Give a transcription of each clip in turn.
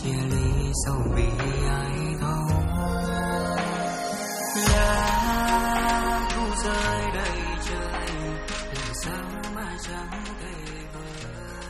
chia ly sâu vì ai thấu. Lá thu rơi đầy trời, làm sao mà chẳng thể vơi.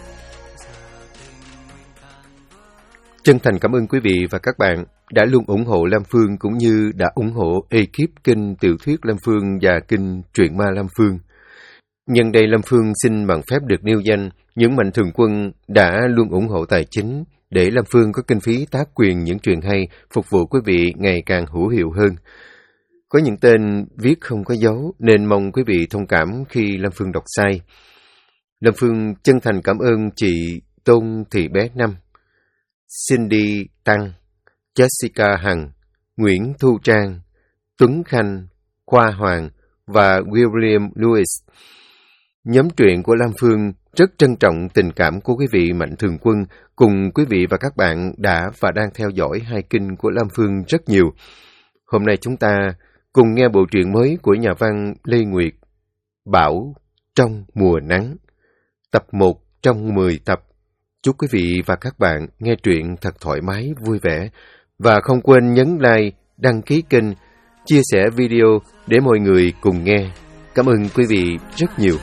Chân thành cảm ơn quý vị và các bạn đã luôn ủng hộ Lam Phương cũng như đã ủng hộ ekip kênh tiểu thuyết Lam Phương và kênh truyện ma Lam Phương. Nhân đây Lam Phương xin bằng phép được nêu danh những mạnh thường quân đã luôn ủng hộ tài chính để Lam Phương có kinh phí tác quyền những truyện hay phục vụ quý vị ngày càng hữu hiệu hơn. Có những tên viết không có dấu nên mong quý vị thông cảm khi Lam Phương đọc sai. Lam Phương chân thành cảm ơn chị Tôn Thị Bé Năm, Cindy Tăng, Jessica Hằng, Nguyễn Thu Trang, Tuấn Khanh, Khoa Hoàng và William Lewis. Nhóm truyện của Lam Phương rất trân trọng tình cảm của quý vị mạnh thường quân cùng quý vị và các bạn đã và đang theo dõi hai kênh của Lam Phương rất nhiều. Hôm nay chúng ta cùng nghe bộ truyện mới của nhà văn Lê Nguyệt, Bão trong mùa nắng, tập 1 trong 10 tập. Chúc quý vị và các bạn nghe truyện thật thoải mái, vui vẻ và không quên nhấn like, đăng ký kênh, chia sẻ video để mọi người cùng nghe. Cảm ơn quý vị rất nhiều.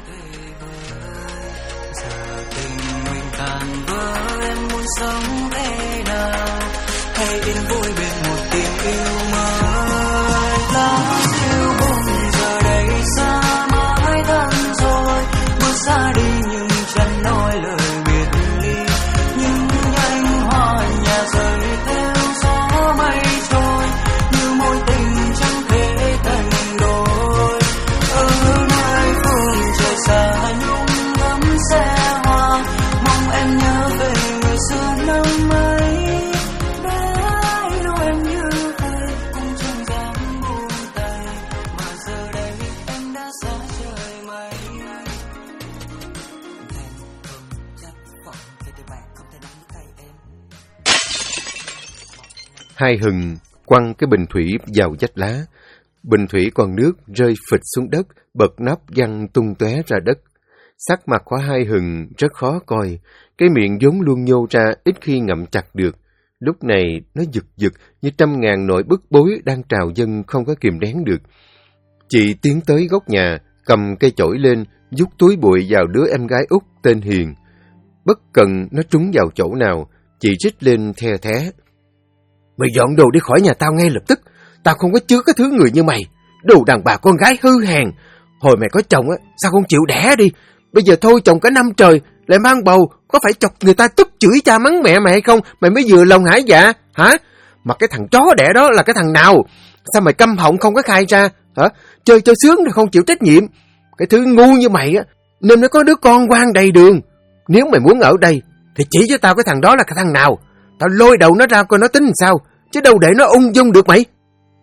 Hai Hừng quăng cái bình thủy vào vách lá. Bình thủy còn nước rơi phịch xuống đất, bật nắp văng tung tóe ra đất. Sắc mặt của Hai Hừng rất khó coi, cái miệng vốn luôn nhô ra ít khi ngậm chặt được. Lúc này nó giật giật như trăm ngàn nỗi bức bối đang trào dâng không có kìm nén được. Chị tiến tới góc nhà, cầm cây chổi lên, vút túi bụi vào đứa em gái út tên Hiền. Bất cần nó trúng vào chỗ nào, chị rít lên the thé. Mày dọn đồ đi khỏi nhà tao ngay lập tức. Tao không có chứa cái thứ người như mày. Đồ đàn bà con gái hư hèn. Hồi mày có chồng á, sao không chịu đẻ đi? Bây giờ thôi chồng cả năm trời, lại mang bầu, có phải chọc người ta tức chửi cha mắng mẹ mày hay không? Mày mới vừa lòng hả dạ? Hả? Mà cái thằng chó đẻ đó là cái thằng nào? Sao mày câm họng không có khai ra? Hả? Chơi cho sướng rồi không chịu trách nhiệm. Cái thứ ngu như mày á, nên nó có đứa con quang đầy đường. Nếu mày muốn ở đây, thì chỉ cho tao cái thằng đó là cái thằng nào. Tao lôi đầu nó ra coi nó tính làm sao, chứ đâu để nó ung dung được mày.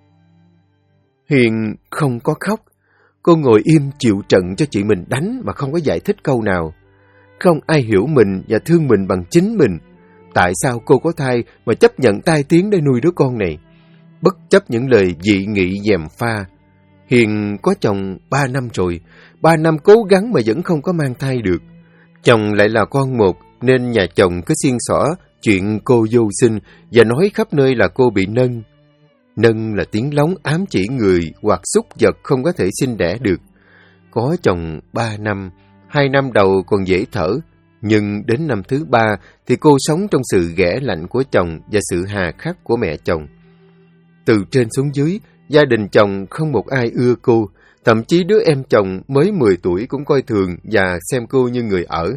Hiền không có khóc. Cô ngồi im chịu trận cho chị mình đánh mà không có giải thích câu nào. Không ai hiểu mình và thương mình bằng chính mình. Tại sao cô có thai mà chấp nhận tai tiếng để nuôi đứa con này? Bất chấp những lời dị nghị gièm pha, Hiền có chồng 3 năm rồi. 3 năm cố gắng mà vẫn không có mang thai được. Chồng lại là con một, nên nhà chồng cứ xiên xỏ chuyện cô vô sinh và nói khắp nơi là cô bị nâng. Nâng là tiếng lóng ám chỉ người hoặc súc vật không có thể sinh đẻ được. Có chồng 3 năm, 2 năm đầu còn dễ thở, nhưng đến năm thứ 3 thì cô sống trong sự ghẻ lạnh của chồng và sự hà khắc của mẹ chồng. Từ trên xuống dưới, gia đình chồng không một ai ưa cô, thậm chí đứa em chồng mới 10 tuổi cũng coi thường và xem cô như người ở.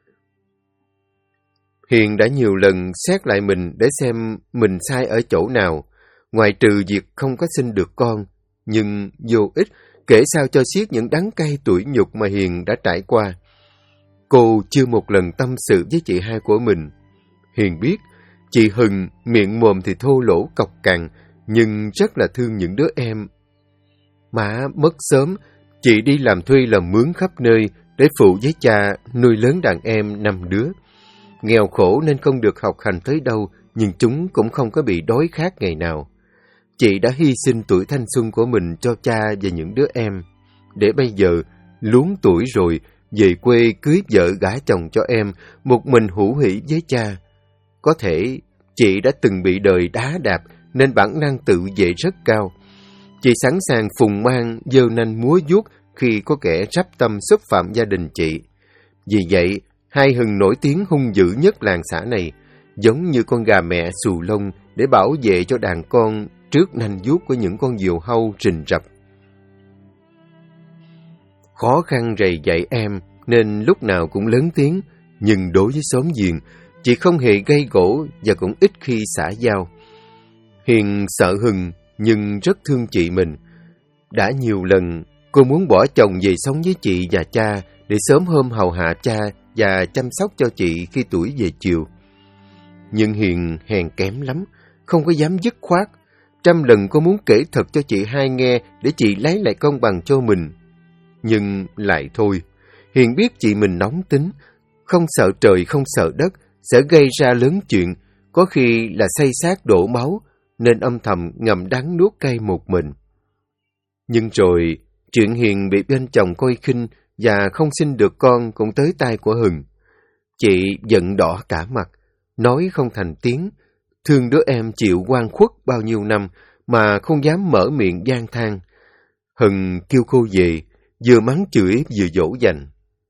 Hiền đã nhiều lần xét lại mình để xem mình sai ở chỗ nào, ngoài trừ việc không có sinh được con, nhưng vô ích, kể sao cho xiết những đắng cay tủi nhục mà Hiền đã trải qua. Cô chưa một lần tâm sự với chị hai của mình. Hiền biết, chị Hừng miệng mồm thì thô lỗ cọc cằn, nhưng rất là thương những đứa em. Má mất sớm, chị đi làm thuê làm mướn khắp nơi để phụ với cha nuôi lớn đàn em 5 đứa. Nghèo khổ nên không được học hành tới đâu, nhưng chúng cũng không có bị đói khát ngày nào. Chị đã hy sinh tuổi thanh xuân của mình cho cha và những đứa em, để bây giờ, luống tuổi rồi, về quê cưới vợ gả chồng cho em, một mình hữu hỉ với cha. Có thể Chị đã từng bị đời đá đạp nên bản năng tự vệ rất cao. Chị sẵn sàng phùng mang, giơ nanh múa vuốt khi có kẻ rắp tâm xúc phạm gia đình chị. Vì vậy, hai Hừng nổi tiếng hung dữ nhất làng xã này, giống như con gà mẹ xù lông để bảo vệ cho đàn con trước nanh vuốt của những con diều hâu rình rập. Khó khăn rầy dạy em nên lúc nào cũng lớn tiếng, nhưng đối với xóm giềng, chị không hề gây gổ và cũng ít khi xả giao. Hiền sợ Hừng nhưng rất thương chị mình. Đã nhiều lần cô muốn bỏ chồng về sống với chị và cha để sớm hôm hầu hạ cha và chăm sóc cho chị khi tuổi về chiều. Nhưng Hiền hèn kém lắm, không có dám dứt khoát. Trăm lần cô muốn kể thật cho chị hai nghe để chị lấy lại công bằng cho mình. Nhưng lại thôi, Hiền biết chị mình nóng tính, không sợ trời không sợ đất, sẽ gây ra lớn chuyện, có khi là xây xác đổ máu, nên âm thầm ngậm đắng nuốt cay một mình. Nhưng rồi, chuyện Hiền bị bên chồng coi khinh và không sinh được con cũng tới tai của Hừng. Chị giận đỏ cả mặt, nói không thành tiếng, thương đứa em chịu oan khuất bao nhiêu năm mà không dám mở miệng van than. Hừng kêu cô về, vừa mắng chửi vừa dỗ dành.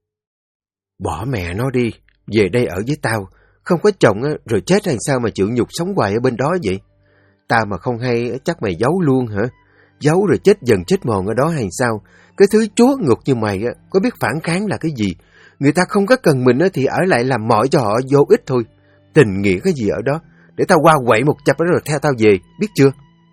Bỏ mẹ nó đi, về đây ở với tao, không có chồng rồi chết hay sao mà chịu nhục sống hoài ở bên đó vậy? Tao mà không hay chắc mày giấu luôn hả? Giấu rồi chết dần chết mòn ở đó hay sao? Cái thứ chúa ngục như mày có biết phản kháng là cái gì? Người ta không có cần mình thì ở lại làm mọi cho họ vô ích thôi. Tình nghĩa cái gì ở đó? Để tao qua quậy một chập đó rồi theo tao về, biết chưa?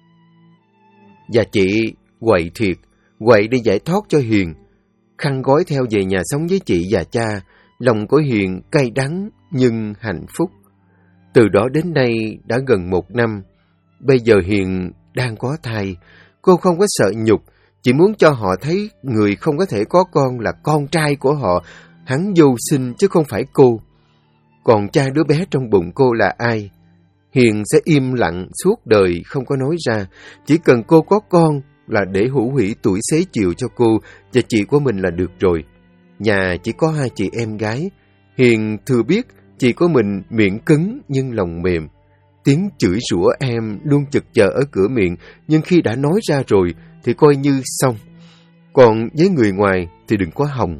Và chị quậy thiệt, quậy để giải thoát cho Hiền. Khăn gói theo về nhà sống với chị và cha, lòng của Hiền cay đắng nhưng hạnh phúc. Từ đó đến nay đã gần 1 năm. Bây giờ Hiền đang có thai. Cô không có sợ nhục, chỉ muốn cho họ thấy người không có thể có con là con trai của họ. Hắn vô sinh chứ không phải cô. Còn cha đứa bé trong bụng cô là ai? Hiền sẽ im lặng suốt đời không có nói ra. Chỉ cần cô có con là để hữu hủy tuổi xế chiều cho cô và chị của mình là được rồi. Nhà chỉ có 2 chị em gái. Hiền thừa biết chị của mình miệng cứng nhưng lòng mềm. Tiếng chửi rủa em luôn chực chờ ở cửa miệng, nhưng khi đã nói ra rồi thì coi như xong. Còn với người ngoài thì đừng có hòng.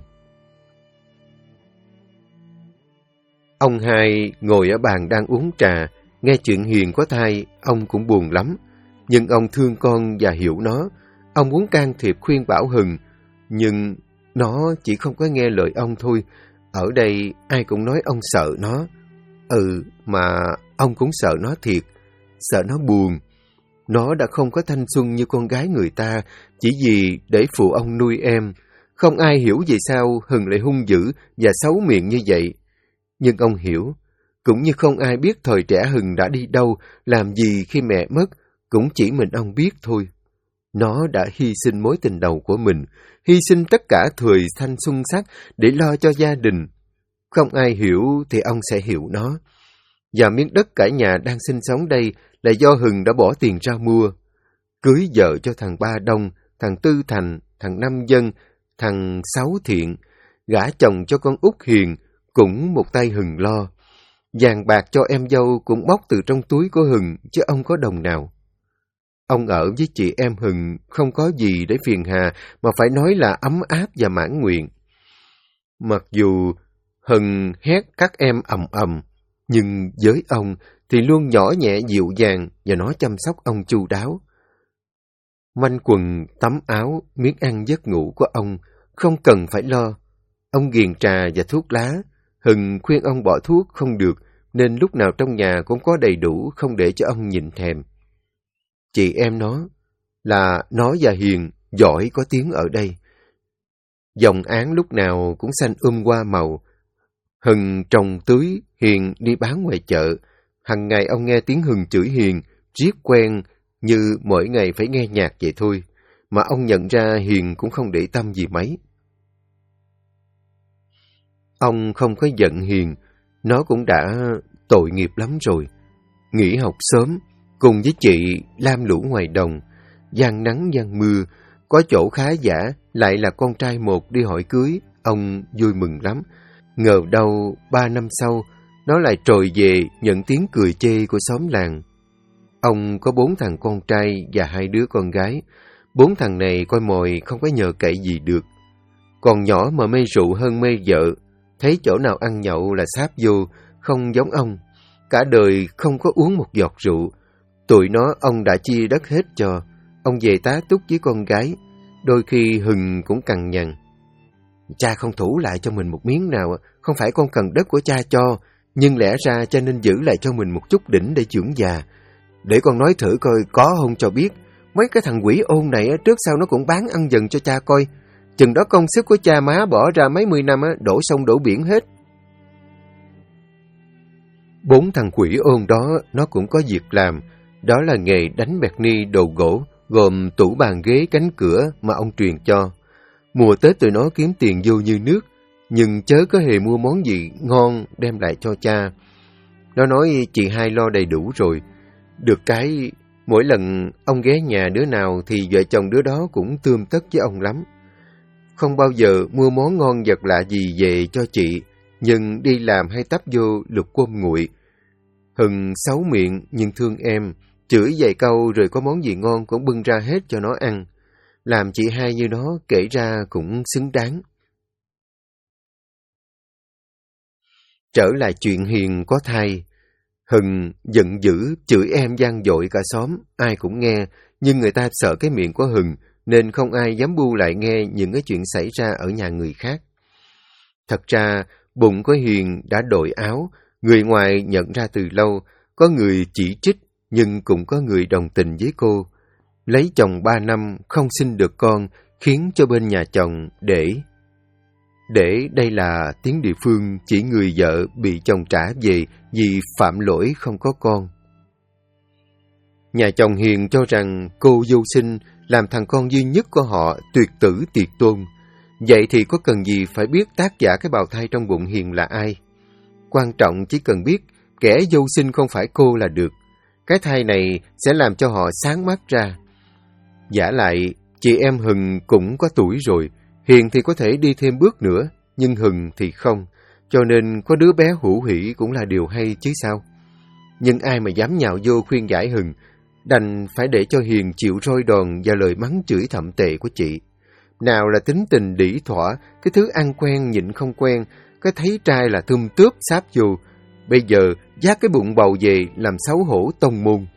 Ông hai ngồi ở bàn đang uống trà, nghe chuyện Hiền có thai, ông cũng buồn lắm. Nhưng ông thương con và hiểu nó. Ông muốn can thiệp khuyên bảo Hừng, nhưng nó chỉ không có nghe lời ông thôi. Ở đây ai cũng nói ông sợ nó. Mà ông cũng sợ nó thiệt, sợ nó buồn. Nó đã không có thanh xuân như con gái người ta, chỉ vì để phụ ông nuôi em. Không ai hiểu vì sao Hừng lại hung dữ và xấu miệng như vậy. Nhưng ông hiểu, cũng như không ai biết thời trẻ Hừng đã đi đâu, làm gì khi mẹ mất, cũng chỉ mình ông biết thôi. Nó đã hy sinh mối tình đầu của mình, hy sinh tất cả thời thanh xuân sắc để lo cho gia đình. Không ai hiểu thì ông sẽ hiểu nó. Và miếng đất cả nhà đang sinh sống đây là do Hừng đã bỏ tiền ra mua. Cưới vợ cho thằng Ba Đông, thằng Tư Thành, thằng Năm Dân, thằng Sáu Thiện. Gả chồng cho con út Hiền, cũng một tay Hừng lo. Vàng bạc cho em dâu cũng móc từ trong túi của Hừng, chứ ông có đồng nào. Ông ở với chị em Hừng không có gì để phiền hà, mà phải nói là ấm áp và mãn nguyện. Mặc dù Hừng hét các em ầm ầm, nhưng với ông thì luôn nhỏ nhẹ dịu dàng và nó chăm sóc ông chu đáo. Manh quần, tắm áo, miếng ăn giấc ngủ của ông không cần phải lo. Ông ghiền trà và thuốc lá. Hừng khuyên ông bỏ thuốc không được, nên lúc nào trong nhà cũng có đầy đủ, không để cho ông nhìn thèm. Chị em nó là nó và Hiền giỏi có tiếng ở đây. Dòng áng lúc nào cũng xanh hoa màu. Hừng trồng tưới, Hiền đi bán ngoài chợ. Hằng ngày ông nghe tiếng Hừng chửi Hiền, riết quen như mỗi ngày phải nghe nhạc vậy thôi. Mà ông nhận ra Hiền cũng không để tâm gì mấy. Ông không có giận Hiền, nó cũng đã tội nghiệp lắm rồi. Nghỉ học sớm, cùng với chị lam lũ ngoài đồng, gian nắng gian mưa, có chỗ khá giả, lại là con trai một đi hỏi cưới, ông vui mừng lắm. Ngờ đâu 3 năm sau, nó lại trồi về nhận tiếng cười chê của xóm làng. Ông có 4 thằng con trai và 2 đứa con gái. 4 thằng này coi mồi không có nhờ cậy gì được. Còn nhỏ mà mê rượu hơn mê vợ, thấy chỗ nào ăn nhậu là sáp vô, không giống ông. Cả đời không có uống một giọt rượu. Tụi nó ông đã chia đất hết cho. Ông về tá túc với con gái. Đôi khi Hừng cũng cằn nhằn. Cha không thủ lại cho mình một miếng nào, không phải con cần đất của cha cho, nhưng lẽ ra cha nên giữ lại cho mình một chút đỉnh để dưỡng già. Để con nói thử coi có không cho biết. Mấy cái thằng quỷ ôn này trước sau nó cũng bán ăn dần cho cha coi. Chừng đó công sức của cha má bỏ ra mấy mươi năm đổ sông đổ biển hết. 4 thằng quỷ ôn đó nó cũng có việc làm. Đó là nghề đánh bẹt ni đồ gỗ, gồm tủ bàn ghế cánh cửa mà ông truyền cho. Mùa Tết tụi nó kiếm tiền vô như nước, nhưng chớ có hề mua món gì ngon đem lại cho cha. Nó nói chị hai lo đầy đủ rồi. Được cái, mỗi lần ông ghé nhà đứa nào thì vợ chồng đứa đó cũng tươm tất với ông lắm. Không bao giờ mua món ngon vật lạ gì về cho chị, nhưng đi làm hay tấp vô lục cơm nguội. Hừng xấu miệng nhưng thương em, chửi vài câu rồi có món gì ngon cũng bưng ra hết cho nó ăn. Làm chị hai như nó kể ra cũng xứng đáng. Trở lại chuyện Hiền có thai. Hừng giận dữ, chửi em vang dội cả xóm, ai cũng nghe, nhưng người ta sợ cái miệng của Hừng, nên không ai dám bu lại nghe những cái chuyện xảy ra ở nhà người khác. Thật ra, bụng của Hiền đã đổi áo, người ngoài nhận ra từ lâu, có người chỉ trích, nhưng cũng có người đồng tình với cô. Lấy chồng 3 năm, không sinh được con, khiến cho bên nhà chồng để đây là tiếng địa phương chỉ người vợ bị chồng trả về vì phạm lỗi không có con. Nhà chồng Hiền cho rằng cô vô sinh làm thằng con duy nhất của họ tuyệt tử tiệt tôn. Vậy thì có cần gì phải biết tác giả cái bào thai trong bụng Hiền là ai? Quan trọng chỉ cần biết kẻ vô sinh không phải cô là được. Cái thai này sẽ làm cho họ sáng mắt ra. Vả lại, chị em Hừng cũng có tuổi rồi. Hiền thì có thể đi thêm bước nữa, nhưng Hừng thì không. Cho nên có đứa bé hữu hỷ cũng là điều hay chứ sao. Nhưng ai mà dám nhạo vô khuyên giải Hừng, đành phải để cho Hiền chịu roi đòn và lời mắng chửi thậm tệ của chị. Nào là tính tình đỉ thỏa, cái thứ ăn quen nhịn không quen, cái thấy trai là thum tướp sáp vô. Bây giờ vác cái bụng bầu về làm xấu hổ tông môn.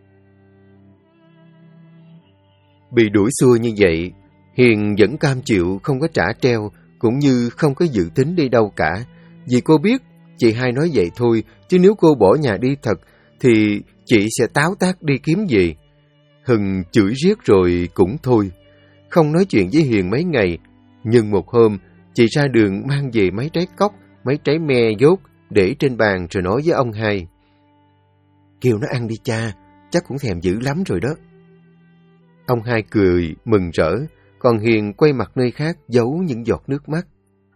Bị đuổi xua như vậy, Hiền vẫn cam chịu không có trả treo, cũng như không có dự tính đi đâu cả. Vì cô biết chị hai nói vậy thôi, chứ nếu cô bỏ nhà đi thật thì chị sẽ táo tác đi kiếm gì. Hừng chửi riết rồi cũng thôi. Không nói chuyện với Hiền mấy ngày, nhưng một hôm chị ra đường mang về mấy trái cóc, mấy trái me dốt để trên bàn rồi nói với ông hai. Kêu nó ăn đi cha, chắc cũng thèm dữ lắm rồi đó. Ông hai cười mừng rỡ, còn Hiền quay mặt nơi khác giấu những giọt nước mắt.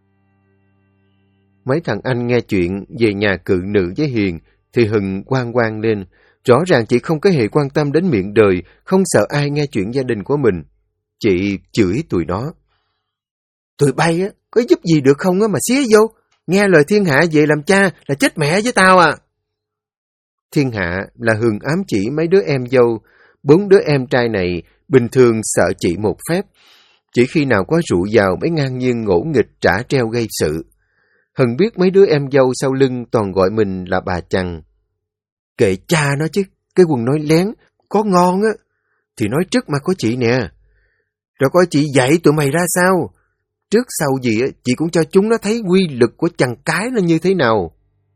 Mấy thằng anh nghe chuyện về nhà cự nữ với Hiền thì Hừng oan oan lên. Rõ ràng chị không có hề quan tâm đến miệng đời, không sợ ai nghe chuyện gia đình của mình. Chị chửi tụi nó. Tụi bay có giúp gì được không mà xía vô. Nghe lời thiên hạ về làm cha là chết mẹ với tao à. Thiên hạ là Hừng ám chỉ mấy đứa em dâu. 4 đứa em trai này bình thường sợ chị một phép. Chỉ khi nào có rượu vào mới ngang nhiên ngỗ nghịch trả treo gây sự. Hừng biết mấy đứa em dâu sau lưng toàn gọi mình là bà chằn. Kệ cha nó chứ, cái quần nói lén, có ngon thì nói trước mặt của chị nè. Rồi coi chị dạy tụi mày ra sao. Trước sau gì chị cũng cho chúng nó thấy quy lực của chằn cái nó như thế nào.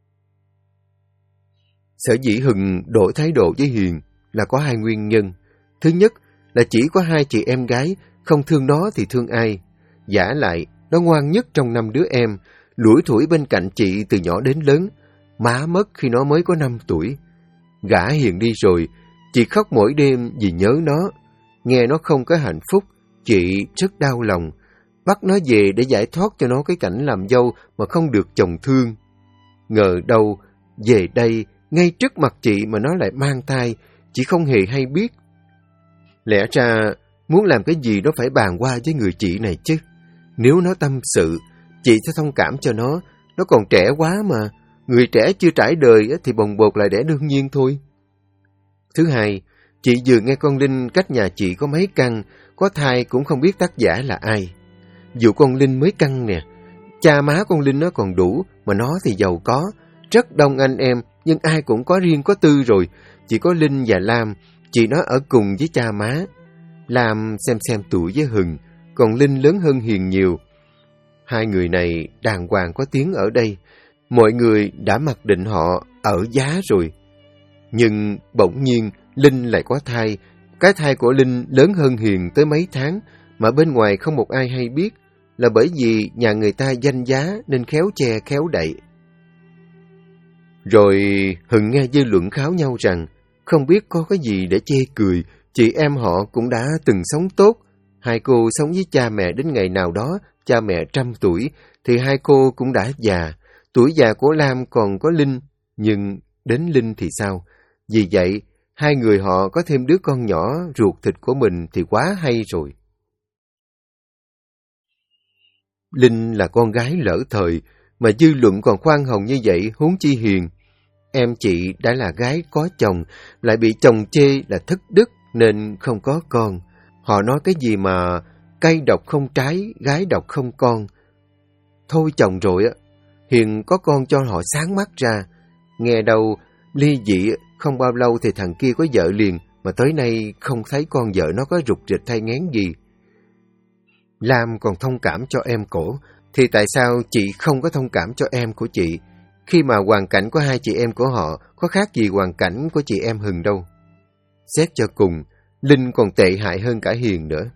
Sở dĩ Hừng đổi thái độ với Hiền là có 2 nguyên nhân. Thứ nhất là chỉ có 2 chị em gái, không thương nó thì thương ai. Vả lại, nó ngoan nhất trong 5 đứa em, lủi thủi bên cạnh chị từ nhỏ đến lớn. Má mất khi nó mới có 5 tuổi. Gả Hiền đi rồi, chị khóc mỗi đêm vì nhớ nó. Nghe nó không có hạnh phúc, chị rất đau lòng. Bắt nó về để giải thoát cho nó cái cảnh làm dâu mà không được chồng thương. Ngờ đâu, về đây, ngay trước mặt chị mà nó lại mang thai, chị không hề hay biết. Lẽ ra, muốn làm cái gì nó phải bàn qua với người chị này chứ. Nếu nó tâm sự, chị sẽ thông cảm cho nó còn trẻ quá mà. Người trẻ chưa trải đời thì bồng bột là đẻ đương nhiên thôi. Thứ hai, chị vừa nghe con Linh cách nhà chị có mấy căn, có thai cũng không biết tác giả là ai. Dù con Linh mới căn nè, cha má con Linh nó còn đủ, mà nó thì giàu có, rất đông anh em, nhưng ai cũng có riêng có tư rồi. Chỉ có Linh và Lam, chị nó ở cùng với cha má. Lam xem tuổi với Hừng, còn Linh lớn hơn Hiền nhiều. Hai người này đàng hoàng có tiếng ở đây, mọi người đã mặc định họ ở giá rồi. Nhưng bỗng nhiên Linh lại có thai, cái thai của Linh lớn hơn Hiền tới mấy tháng, mà bên ngoài không một ai hay biết, là bởi vì nhà người ta danh giá nên khéo che khéo đậy. Rồi Hừng nghe dư luận kháo nhau rằng không biết có cái gì để chê cười, chị em họ cũng đã từng sống tốt. Hai cô sống với cha mẹ đến ngày nào đó, cha mẹ 100 tuổi, thì hai cô cũng đã già. Tuổi già của Lam còn có Linh, nhưng đến Linh thì sao? Vì vậy, hai người họ có thêm đứa con nhỏ ruột thịt của mình thì quá hay rồi. Linh là con gái lỡ thời, mà dư luận còn khoan hồng như vậy, huống chi Hiền. Em chị đã là gái có chồng, lại bị chồng chê là thất đức nên không có con. Họ nói cái gì mà cây độc không trái, gái độc không con. Thôi chồng rồi á, Hiền có con cho họ sáng mắt ra. Nghe đâu ly dị không bao lâu thì thằng kia có vợ liền, mà tới nay không thấy con vợ nó có rục rịch hay ngán gì. Lam còn thông cảm cho em cổ, thì tại sao chị không có thông cảm cho em của chị, khi mà hoàn cảnh của hai chị em của họ có khác gì hoàn cảnh của chị em Hừng đâu. Xét cho cùng, Linh còn tệ hại hơn cả Hiền nữa.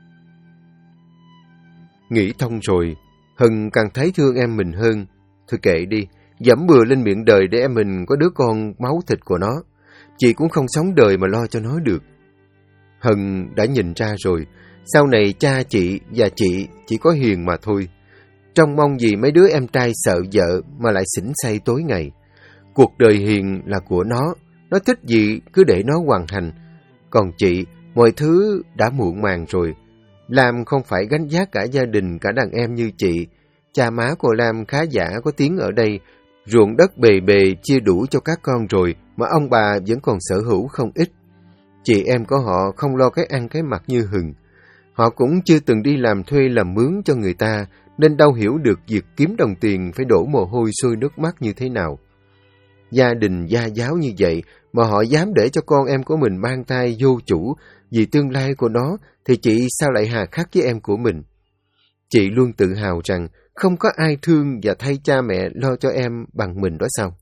Nghĩ thông rồi, Hừng càng thấy thương em mình hơn. Thôi kệ đi, dẫm bừa lên miệng đời để em mình có đứa con máu thịt của nó. Chị cũng không sống đời mà lo cho nó được. Hừng đã nhìn ra rồi, sau này cha chị và chị chỉ có Hiền mà thôi. Trông mong gì mấy đứa em trai sợ vợ mà lại xỉn xay tối ngày. Cuộc đời Hiền là của nó thích gì cứ để nó hoàn thành. Còn chị, mọi thứ đã muộn màng rồi. Lam không phải gánh vác cả gia đình, cả đàn em như chị. Cha má của Lam khá giả có tiếng ở đây, ruộng đất bề bề chia đủ cho các con rồi, mà ông bà vẫn còn sở hữu không ít. Chị em của họ không lo cái ăn cái mặc như Hừng. Họ cũng chưa từng đi làm thuê làm mướn cho người ta, nên đâu hiểu được việc kiếm đồng tiền phải đổ mồ hôi sôi nước mắt như thế nào. Gia đình gia giáo như vậy mà họ dám để cho con em của mình mang thai vô chủ vì tương lai của nó, thì chị sao lại hà khắc với em của mình? Chị luôn tự hào rằng không có ai thương và thay cha mẹ lo cho em bằng mình đó sao?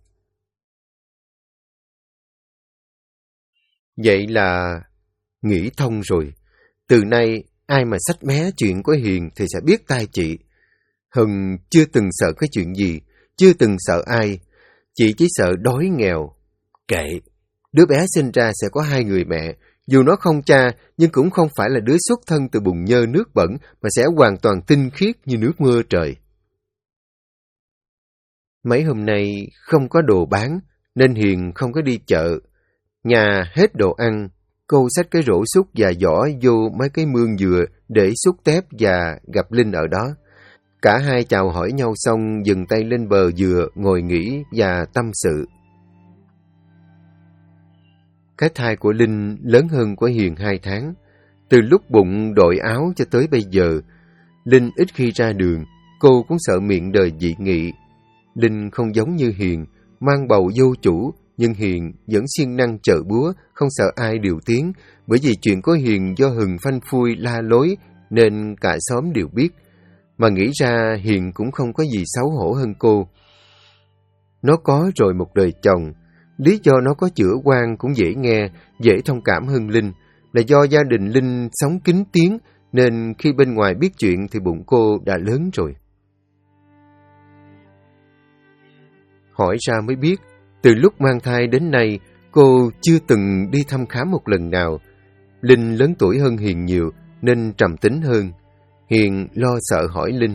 Vậy là nghĩ thông rồi. Từ nay, ai mà xách mé chuyện của Hiền thì sẽ biết tai chị. Hừng chưa từng sợ cái chuyện gì, chưa từng sợ ai. Chị chỉ sợ đói nghèo. Kệ, đứa bé sinh ra sẽ có hai người mẹ. Dù nó không cha, nhưng cũng không phải là đứa xuất thân từ bùn nhơ nước bẩn, mà sẽ hoàn toàn tinh khiết như nước mưa trời. Mấy hôm nay không có đồ bán, nên Hiền không có đi chợ. Nhà hết đồ ăn, cô xách cái rổ xúc và giỏ vô mấy cái mương dừa để xúc tép và gặp Linh ở đó. Cả hai chào hỏi nhau xong dừng tay lên bờ dừa, ngồi nghỉ và tâm sự. Cái thai của Linh lớn hơn của Hiền 2 tháng. Từ lúc bụng đội áo cho tới bây giờ, Linh ít khi ra đường, cô cũng sợ miệng đời dị nghị. Linh không giống như Hiền, mang bầu vô chủ, nhưng Hiền vẫn siêng năng chợ búa, không sợ ai điều tiếng, bởi vì chuyện của Hiền do Hừng phanh phui la lối nên cả xóm đều biết. Mà nghĩ ra Hiền cũng không có gì xấu hổ hơn cô. Nó có rồi một đời chồng, lý do nó có chữa quan cũng dễ nghe, dễ thông cảm hơn Linh, là do gia đình Linh sống kín tiếng, nên khi bên ngoài biết chuyện thì bụng cô đã lớn rồi. Hỏi ra mới biết, từ lúc mang thai đến nay, cô chưa từng đi thăm khám một lần nào. Linh lớn tuổi hơn Hiền nhiều, nên trầm tính hơn. Hiền lo sợ hỏi Linh.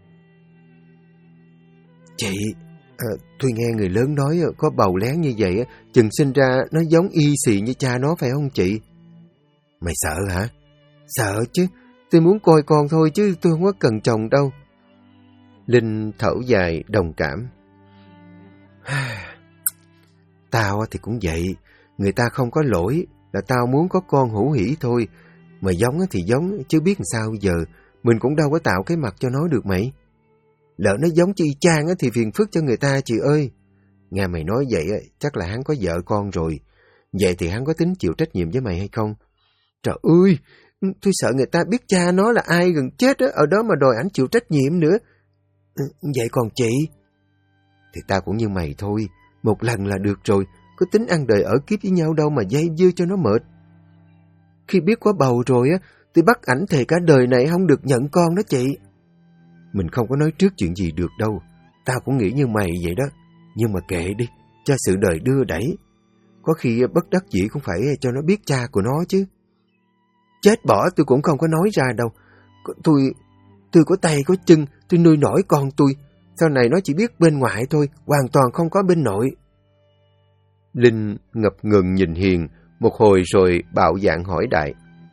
Chị, tôi nghe người lớn nói có bầu lén như vậy, chừng sinh ra nó giống y xì như cha nó phải không chị? Mày sợ hả? Sợ chứ, tôi muốn coi con thôi chứ tôi không có cần chồng đâu. Linh thở dài đồng cảm. Tao thì cũng vậy, người ta không có lỗi, là tao muốn có con hữu hỉ thôi. Mà giống thì giống, chứ biết làm sao giờ, mình cũng đâu có tạo cái mặt cho nó được mày. Lỡ nó giống y chang thì phiền phức cho người ta chị ơi. Nghe mày nói vậy chắc là hắn có vợ con rồi. Vậy thì hắn có tính chịu trách nhiệm với mày hay không? Trời ơi, tôi sợ người ta biết cha nó là ai gần chết ở đó mà đòi ảnh chịu trách nhiệm nữa. Vậy còn chị? Thì tao cũng như mày thôi, một lần là được rồi, có tính ăn đời ở kiếp với nhau đâu mà dây dưa cho nó mệt. Khi biết có bầu rồi tôi bắt ảnh thề cả đời này không được nhận con đó chị. Mình không có nói trước chuyện gì được đâu, tao cũng nghĩ như mày vậy đó. Nhưng mà kệ đi, cho sự đời đưa đẩy. Có khi bất đắc dĩ cũng phải cho nó biết cha của nó chứ. Chết bỏ tôi cũng không có nói ra đâu. Tôi có tay có chân, tôi nuôi nổi con tôi. Sau này nó chỉ biết bên ngoại thôi, hoàn toàn không có bên nội. Linh ngập ngừng nhìn Hiền, một hồi rồi bạo dạn hỏi đại.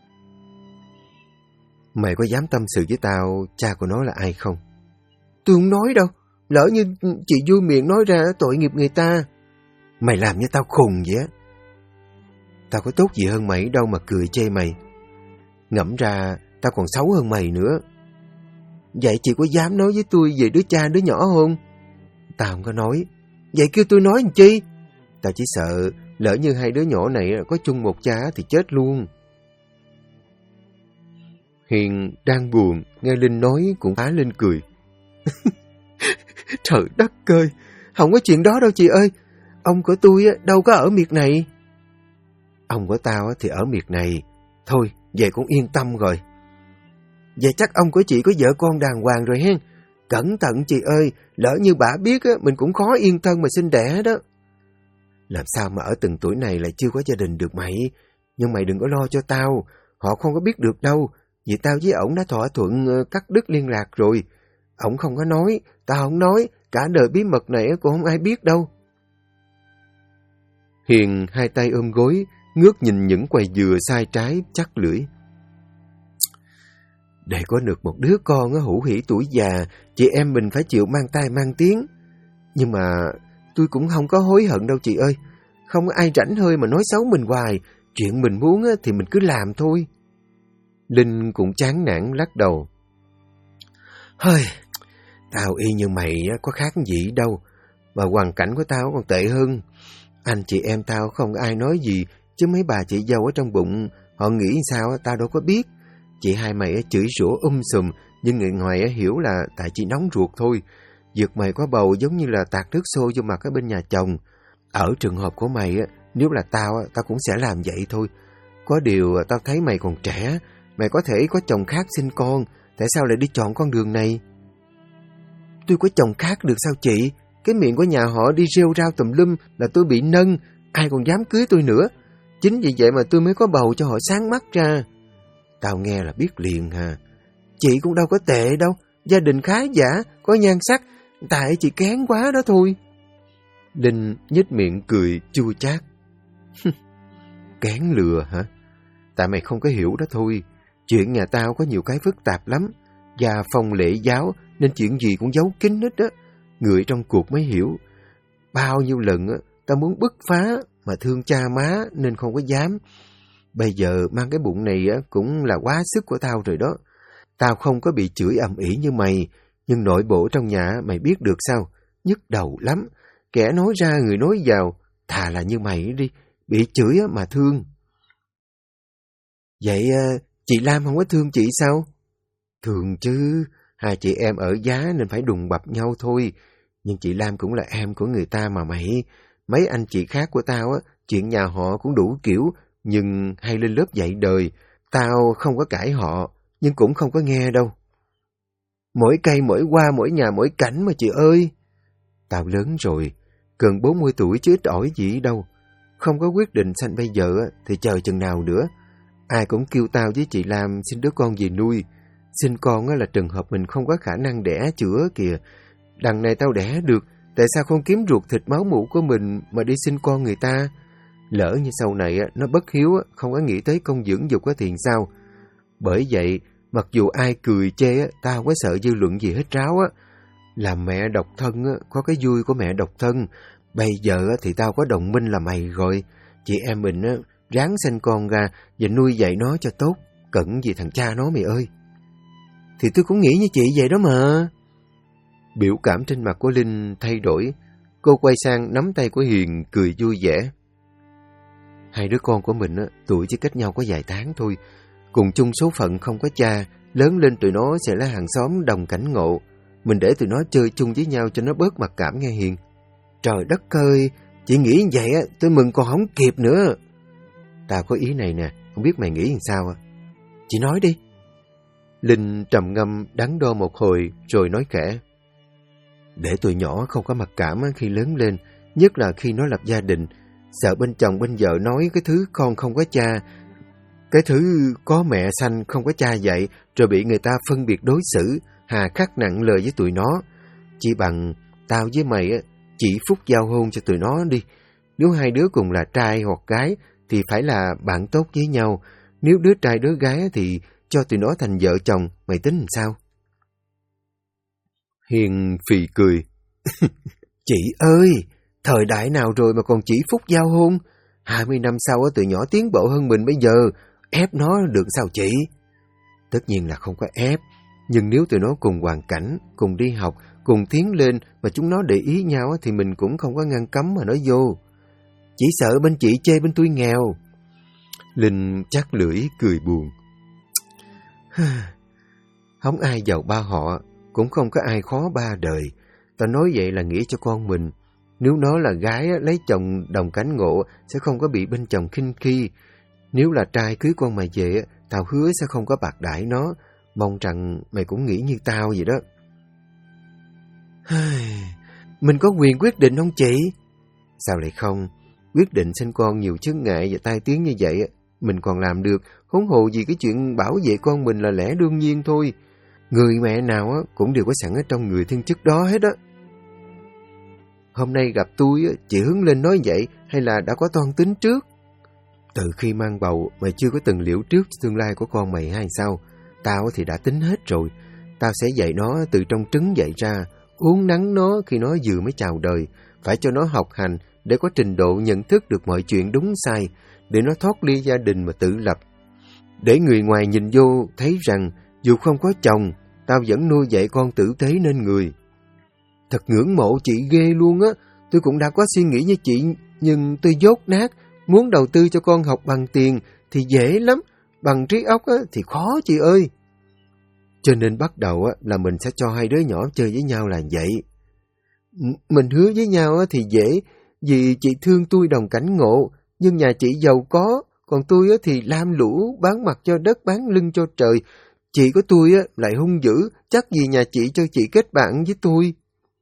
Mày có dám tâm sự với tao cha của nó là ai không? Tôi không nói đâu, lỡ như chị vui miệng nói ra tội nghiệp người ta. Mày làm như tao khùng vậy á. Tao có tốt gì hơn mày đâu mà cười chê mày. Ngẫm ra tao còn xấu hơn mày nữa. Vậy chị có dám nói với tôi về đứa cha đứa nhỏ không? Tao không có nói. Vậy kêu tôi nói làm chi? Tao chỉ sợ lỡ như hai đứa nhỏ này có chung một cha thì chết luôn. Hiền đang buồn, nghe Linh nói cũng phá lên cười. Trời đất ơi, không có chuyện đó đâu chị ơi. Ông của tôi đâu có ở miệt này. Ông của tao thì ở miệt này. Thôi, vậy cũng yên tâm rồi. Vậy chắc ông của chị có vợ con đàng hoàng rồi hen. Cẩn thận chị ơi, lỡ như bả biết mình cũng khó yên thân mà sinh đẻ đó. Làm sao mà ở từng tuổi này lại chưa có gia đình được mày. Nhưng mày đừng có lo cho tao, họ không có biết được đâu. Vì tao với ổng đã thỏa thuận cắt đứt liên lạc rồi. Ổng không có nói, tao không nói, cả đời bí mật này cũng không ai biết đâu. Hiền hai tay ôm gối, ngước nhìn những quầy dừa sai trái chắc lưỡi. Để có được một đứa con hữu hỉ tuổi già, chị em mình phải chịu mang tai mang tiếng. Nhưng mà tôi cũng không có hối hận đâu chị ơi. Không có ai rảnh hơi mà nói xấu mình hoài. Chuyện mình muốn thì mình cứ làm thôi. Linh cũng chán nản lắc đầu. Hơi, tao y như mày có khác gì đâu. Mà hoàn cảnh của tao còn tệ hơn. Anh chị em tao không ai nói gì, chứ mấy bà chị dâu ở trong bụng, họ nghĩ sao tao đâu có biết. Chị hai mày chửi rủa sùm, nhưng người ngoài hiểu là tại chị nóng ruột thôi. Việc mày có bầu giống như là tạt nước sôi vô mặt ở bên nhà chồng. Ở trường hợp của mày, nếu là tao cũng sẽ làm vậy thôi. Có điều tao thấy mày còn trẻ, mày có thể có chồng khác sinh con, tại sao lại đi chọn con đường này? Tôi có chồng khác được sao chị? Cái miệng của nhà họ đi rêu rao tùm lum là tôi bị nâng, ai còn dám cưới tôi nữa. Chính vì vậy mà tôi mới có bầu cho họ sáng mắt ra. Tao nghe là biết liền hà. Chị cũng đâu có tệ đâu, gia đình khá giả, có nhan sắc, tại chị kén quá đó thôi. Linh nhếch miệng cười chua chát. Kén lừa hả? Tại mày không có hiểu đó thôi. Chuyện nhà tao có nhiều cái phức tạp lắm. Gia phong lễ giáo nên chuyện gì cũng giấu kín hết á. Người trong cuộc mới hiểu. Bao nhiêu lần tao muốn bứt phá mà thương cha má nên không có dám. Bây giờ mang cái bụng này cũng là quá sức của tao rồi đó. Tao không có bị chửi ầm ĩ như mày, nhưng nội bộ trong nhà mày biết được sao? Nhức đầu lắm. Kẻ nói ra người nói vào, thà là như mày đi, bị chửi mà thương. Vậy chị Lam không có thương chị sao? Thương chứ, hai chị em ở giá nên phải đùng bập nhau thôi. Nhưng chị Lam cũng là em của người ta mà mày. Mấy anh chị khác của tao chuyện nhà họ cũng đủ kiểu, nhưng hay lên lớp dạy đời. Tao không có cãi họ, nhưng cũng không có nghe đâu. Mỗi cây mỗi hoa mỗi nhà mỗi cảnh mà chị ơi. Tao lớn rồi, gần 40 tuổi chứ ít ỏi gì đâu. Không có quyết định sanh bây giờ thì chờ chừng nào nữa. Ai cũng kêu tao với chị Lam xin đứa con về nuôi. Sinh con là trường hợp mình không có khả năng đẻ chữa kìa. Đằng này tao đẻ được, tại sao không kiếm ruột thịt máu mủ của mình mà đi sinh con người ta? Lỡ như sau này nó bất hiếu, không có nghĩ tới công dưỡng dục thì sao? Bởi vậy, mặc dù ai cười chê, tao không có sợ dư luận gì hết ráo. Làm mẹ độc thân có cái vui của mẹ độc thân, Bây giờ thì tao có đồng minh là mày rồi. Chị em mình ráng sinh con ra và nuôi dạy nó cho tốt. Cẩn gì thằng cha nó mày ơi. Thì tôi cũng nghĩ như chị vậy đó mà. Biểu cảm trên mặt của Linh thay đổi. Cô quay sang nắm tay của Hiền cười vui vẻ. Hai đứa con của mình tuổi chỉ cách nhau có vài tháng thôi. Cùng chung số phận không có cha. Lớn lên tụi nó sẽ là hàng xóm đồng cảnh ngộ. Mình để tụi nó chơi chung với nhau cho nó bớt mặc cảm nghe Hiền. Trời đất ơi, chị nghĩ vậy tôi mừng còn không kịp nữa. Tao có ý này nè, không biết mày nghĩ làm sao à? Chị nói đi. Linh trầm ngâm đắn đo một hồi rồi nói khẽ. Để tụi nhỏ không có mặc cảm khi lớn lên, nhất là khi nó lập gia đình, sợ bên chồng bên vợ nói cái thứ con không có cha, cái thứ có mẹ sanh không có cha dạy, rồi bị người ta phân biệt đối xử, hà khắc nặng lời với tụi nó. Chỉ bằng tao với mày chỉ phúc giao hôn cho tụi nó đi. Nếu hai đứa cùng là trai hoặc gái thì phải là bạn tốt với nhau. Nếu đứa trai đứa gái thì cho tụi nó thành vợ chồng, mày tính làm sao? Hiền phì cười. Chị ơi, thời đại nào rồi mà còn chỉ phúc giao hôn? 20 năm sau tụi nhỏ tiến bộ hơn mình bây giờ, ép nó được sao chị? Tất nhiên là không có ép, nhưng nếu tụi nó cùng hoàn cảnh, cùng đi học, cùng tiến lên mà chúng nó để ý nhau thì mình cũng không có ngăn cấm mà nói vô. Chỉ sợ bên chị chê bên tôi nghèo. Linh chắc lưỡi cười buồn. Không ai giàu ba họ, cũng không có ai khó ba đời. Tao nói vậy là nghĩ cho con mình. Nếu nó là gái lấy chồng đồng cánh ngộ sẽ không có bị bên chồng khinh khi. Nếu là trai cưới con mày về, tao hứa sẽ không có bạc đãi nó. Mong rằng mày cũng nghĩ như tao vậy đó. Mình có quyền quyết định không chị? Sao lại không? Quyết định sinh con nhiều chướng ngại và tai tiếng như vậy mình còn làm được, huống hồ gì cái chuyện bảo vệ con mình là lẽ đương nhiên thôi. Người mẹ nào cũng đều có sẵn ở trong người thiên chức đó hết á. Hôm nay gặp tôi chị hướng lên nói vậy hay là đã có toan tính trước? Từ khi mang bầu mày chưa có từng liễu trước tương lai của con mày hay sao? Tao thì đã tính hết rồi. Tao sẽ dạy nó từ trong trứng dậy ra, uốn nắn nó khi nó vừa mới chào đời, phải cho nó học hành để có trình độ nhận thức được mọi chuyện đúng sai, để nó thoát ly gia đình mà tự lập. Để người ngoài nhìn vô thấy rằng dù không có chồng, tao vẫn nuôi dạy con tử tế nên người. Thật ngưỡng mộ chị ghê luôn á. Tôi cũng đã có suy nghĩ như chị, nhưng tôi dốt nát. Muốn đầu tư cho con học bằng tiền thì dễ lắm, bằng trí óc thì khó chị ơi. Cho nên bắt đầu là mình sẽ cho hai đứa nhỏ chơi với nhau là vậy. Mình hứa với nhau thì dễ, vì chị thương tôi đồng cảnh ngộ, nhưng nhà chị giàu có, còn tôi thì lam lũ, bán mặt cho đất, bán lưng cho trời. Chị của tôi lại hung dữ, chắc gì nhà chị cho chị kết bạn với tôi.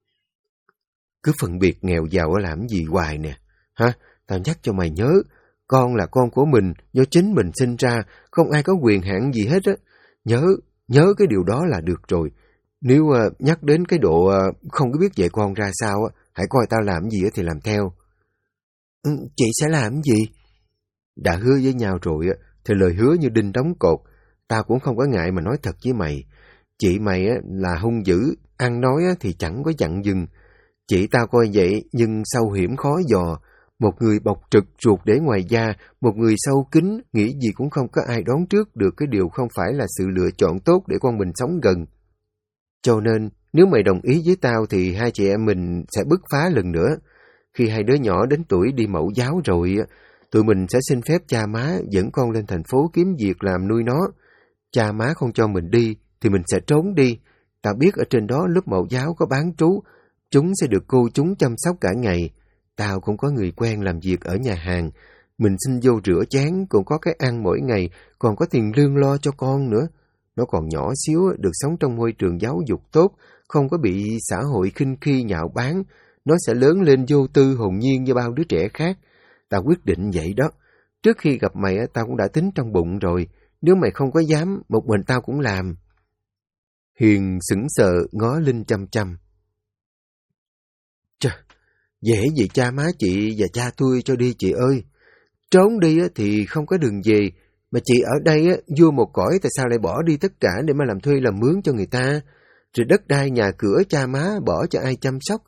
Cứ phân biệt nghèo giàu làm gì hoài nè. Hả? Tao nhắc cho mày nhớ, con là con của mình, do chính mình sinh ra, không ai có quyền hạn gì hết á. Nhớ cái điều đó là được rồi. Nếu nhắc đến cái độ không có biết dạy con ra sao, hãy coi tao làm gì thì làm theo. Chị sẽ làm gì? Đã hứa với nhau rồi thì lời hứa như đinh đóng cột. Tao cũng không có ngại mà nói thật với mày. Chị mày là hung dữ, ăn nói thì chẳng có dặn dừng. Chị tao coi vậy nhưng sâu hiểm khó dò. Một người bộc trực ruột để ngoài da, một người sâu kín, nghĩ gì cũng không có ai đoán trước được cái điều không phải là sự lựa chọn tốt để con mình sống gần. Cho nên, nếu mày đồng ý với tao thì hai chị em mình sẽ bứt phá lần nữa. Khi hai đứa nhỏ đến tuổi đi mẫu giáo rồi, tụi mình sẽ xin phép cha má dẫn con lên thành phố kiếm việc làm nuôi nó. Cha má không cho mình đi thì mình sẽ trốn đi. Tao biết ở trên đó lớp mẫu giáo có bán trú, chúng sẽ được cô chúng chăm sóc cả ngày. Tao cũng có người quen làm việc ở nhà hàng. Mình xin vô rửa chén, cũng có cái ăn mỗi ngày, còn có tiền lương lo cho con nữa. Nó còn nhỏ xíu, được sống trong môi trường giáo dục tốt, không có bị xã hội khinh khi nhạo báng. Nó sẽ lớn lên vô tư hồn nhiên như bao đứa trẻ khác. Tao quyết định vậy đó. Trước khi gặp mày, tao cũng đã tính trong bụng rồi. Nếu mày không có dám, một mình tao cũng làm. Hiền sững sờ ngó Linh chăm chăm. Trời, dễ gì cha má chị và cha tôi cho đi chị ơi. Trốn đi thì không có đường về, mà chị ở đây vua một cõi tại sao lại bỏ đi tất cả để mà làm thuê làm mướn cho người ta. Rồi đất đai nhà cửa cha má bỏ cho ai chăm sóc.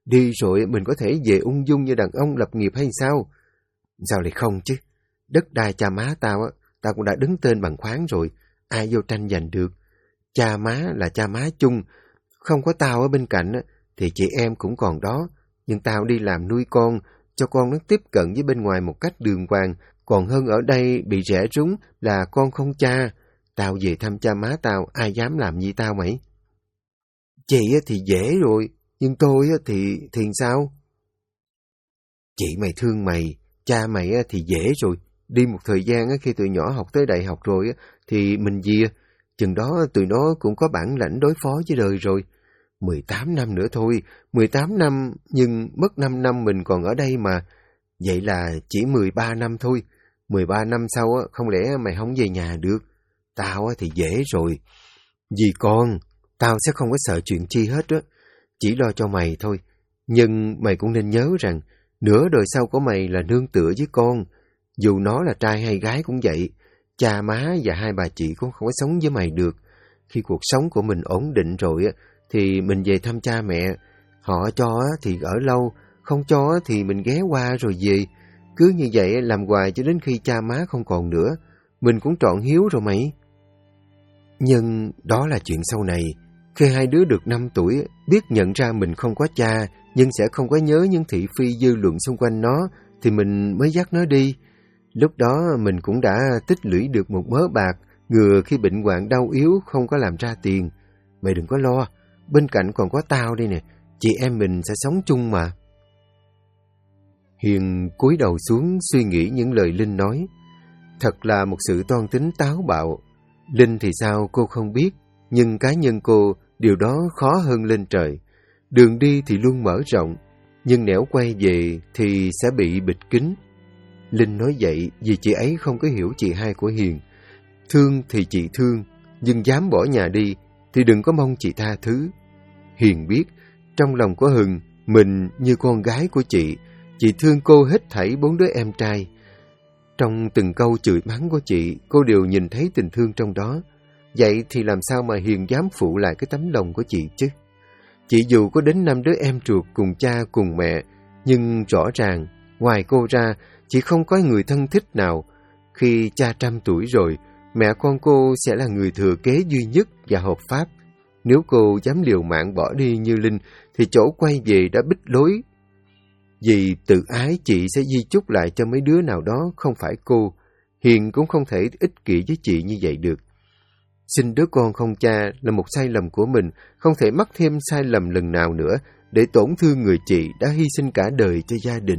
Đi rồi mình có thể về ung dung như đàn ông lập nghiệp hay sao? Sao lại không chứ? Đất đai cha má tao tao cũng đã đứng tên bằng khoáng rồi, ai vô tranh giành được. Cha má là cha má chung, không có tao ở bên cạnh thì chị em cũng còn đó, nhưng tao đi làm nuôi con, cho con nó tiếp cận với bên ngoài một cách đường hoàng, còn hơn ở đây bị rẽ rúng là con không cha. Tao về thăm cha má tao, ai dám làm như tao mày? Chị thì dễ rồi, nhưng tôi thì sao? Chị mày thương mày, cha mày thì dễ rồi. Đi một thời gian khi tụi nhỏ học tới đại học rồi thì mình về, chừng đó tụi nó cũng có bản lãnh đối phó với đời rồi. 18 năm nữa thôi, 18 năm nhưng mất 5 năm mình còn ở đây mà. Vậy là chỉ 13 năm thôi. 13 năm sau không lẽ mày không về nhà được? Tao thì dễ rồi. Vì con, tao sẽ không có sợ chuyện chi hết á. Chỉ lo cho mày thôi. Nhưng mày cũng nên nhớ rằng nửa đời sau của mày là nương tựa với con. Dù nó là trai hay gái cũng vậy. Cha má và hai bà chị cũng không có sống với mày được. Khi cuộc sống của mình ổn định rồi thì mình về thăm cha mẹ. Họ cho thì ở lâu, không cho thì mình ghé qua rồi về. Cứ như vậy làm hoài cho đến khi cha má không còn nữa. Mình cũng trọn hiếu rồi mày. Nhưng đó là chuyện sau này. Khi hai đứa được 5 tuổi, biết nhận ra mình không có cha, nhưng sẽ không có nhớ những thị phi dư luận xung quanh nó, thì mình mới dắt nó đi. Lúc đó mình cũng đã tích lũy được một mớ bạc, ngừa khi bệnh hoạn đau yếu không có làm ra tiền. Mày đừng có lo, bên cạnh còn có tao đây nè, chị em mình sẽ sống chung mà. Hiền cúi đầu xuống suy nghĩ những lời Linh nói. Thật là một sự toan tính táo bạo. Linh thì sao cô không biết, nhưng cá nhân cô điều đó khó hơn lên trời. Đường đi thì luôn mở rộng, nhưng nẻo quay về thì sẽ bị bịt kín. Linh nói vậy vì chị ấy không có hiểu chị hai của Hiền. Thương thì chị thương, nhưng dám bỏ nhà đi thì đừng có mong chị tha thứ. Hiền biết, trong lòng của Hừng, mình như con gái của chị thương cô hết thảy 4 đứa em trai. Trong từng câu chửi mắng của chị, cô đều nhìn thấy tình thương trong đó. Vậy thì làm sao mà Hiền dám phụ lại cái tấm lòng của chị chứ? Chị dù có đến 5 đứa em ruột cùng cha cùng mẹ, nhưng rõ ràng, ngoài cô ra, chị không có người thân thích nào. Khi cha 100 tuổi rồi, mẹ con cô sẽ là người thừa kế duy nhất và hợp pháp. Nếu cô dám liều mạng bỏ đi như Linh, thì chỗ quay về đã bích lối. Vì tự ái chị sẽ di chúc lại cho mấy đứa nào đó, không phải cô. Hiền cũng không thể ích kỷ với chị như vậy được. Sinh đứa con không cha là một sai lầm của mình, không thể mắc thêm sai lầm lần nào nữa để tổn thương người chị đã hy sinh cả đời cho gia đình.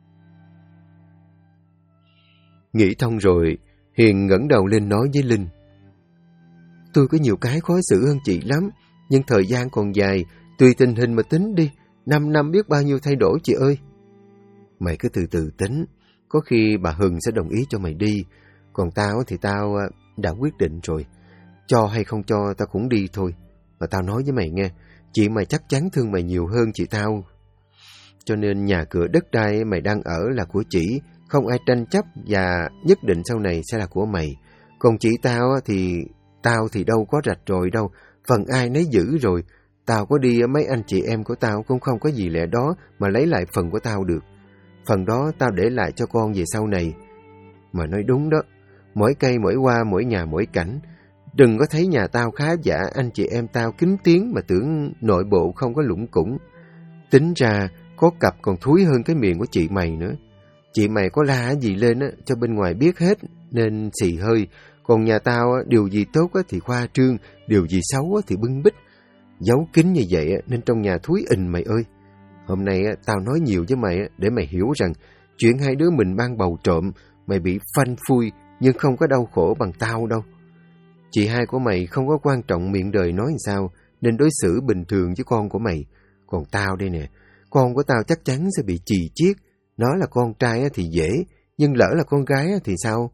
Nghĩ thông rồi, Hiền ngẩng đầu lên nói với Linh. Tôi có nhiều cái khó xử hơn chị lắm, nhưng thời gian còn dài, tùy tình hình mà tính đi, 5 năm biết bao nhiêu thay đổi chị ơi. Mày cứ từ từ tính, có khi bà Hừng sẽ đồng ý cho mày đi, còn tao thì tao đã quyết định rồi. Cho hay không cho tao cũng đi thôi. Mà tao nói với mày nghe, chị mày chắc chắn thương mày nhiều hơn chị tao. Cho nên nhà cửa đất đai mày đang ở là của chị, không ai tranh chấp và nhất định sau này sẽ là của mày. Còn chị tao thì đâu có rạch ròi đâu, phần ai nấy giữ rồi. Tao có đi mấy anh chị em của tao cũng không có gì lẽ đó mà lấy lại phần của tao được. Phần đó tao để lại cho con về sau này. Mà nói đúng đó, mỗi cây mỗi hoa mỗi nhà mỗi cảnh. Đừng có thấy nhà tao khá giả, anh chị em tao kính tiếng mà tưởng nội bộ không có lũng củng. Tính ra có cặp còn thúi hơn cái miệng của chị mày nữa. Chị mày có la gì lên cho bên ngoài biết hết nên xì hơi. Còn nhà tao điều gì tốt thì khoa trương, điều gì xấu thì bưng bít. Giấu kín như vậy nên trong nhà thúi ình mày ơi. Hôm nay tao nói nhiều với mày để mày hiểu rằng chuyện hai đứa mình mang bầu trộm, mày bị phanh phui nhưng không có đau khổ bằng tao đâu. Chị hai của mày không có quan trọng miệng đời nói sao nên đối xử bình thường với con của mày. Còn tao đây nè, con của tao chắc chắn sẽ bị chì chiết. Nó là con trai thì dễ, nhưng lỡ là con gái thì sao?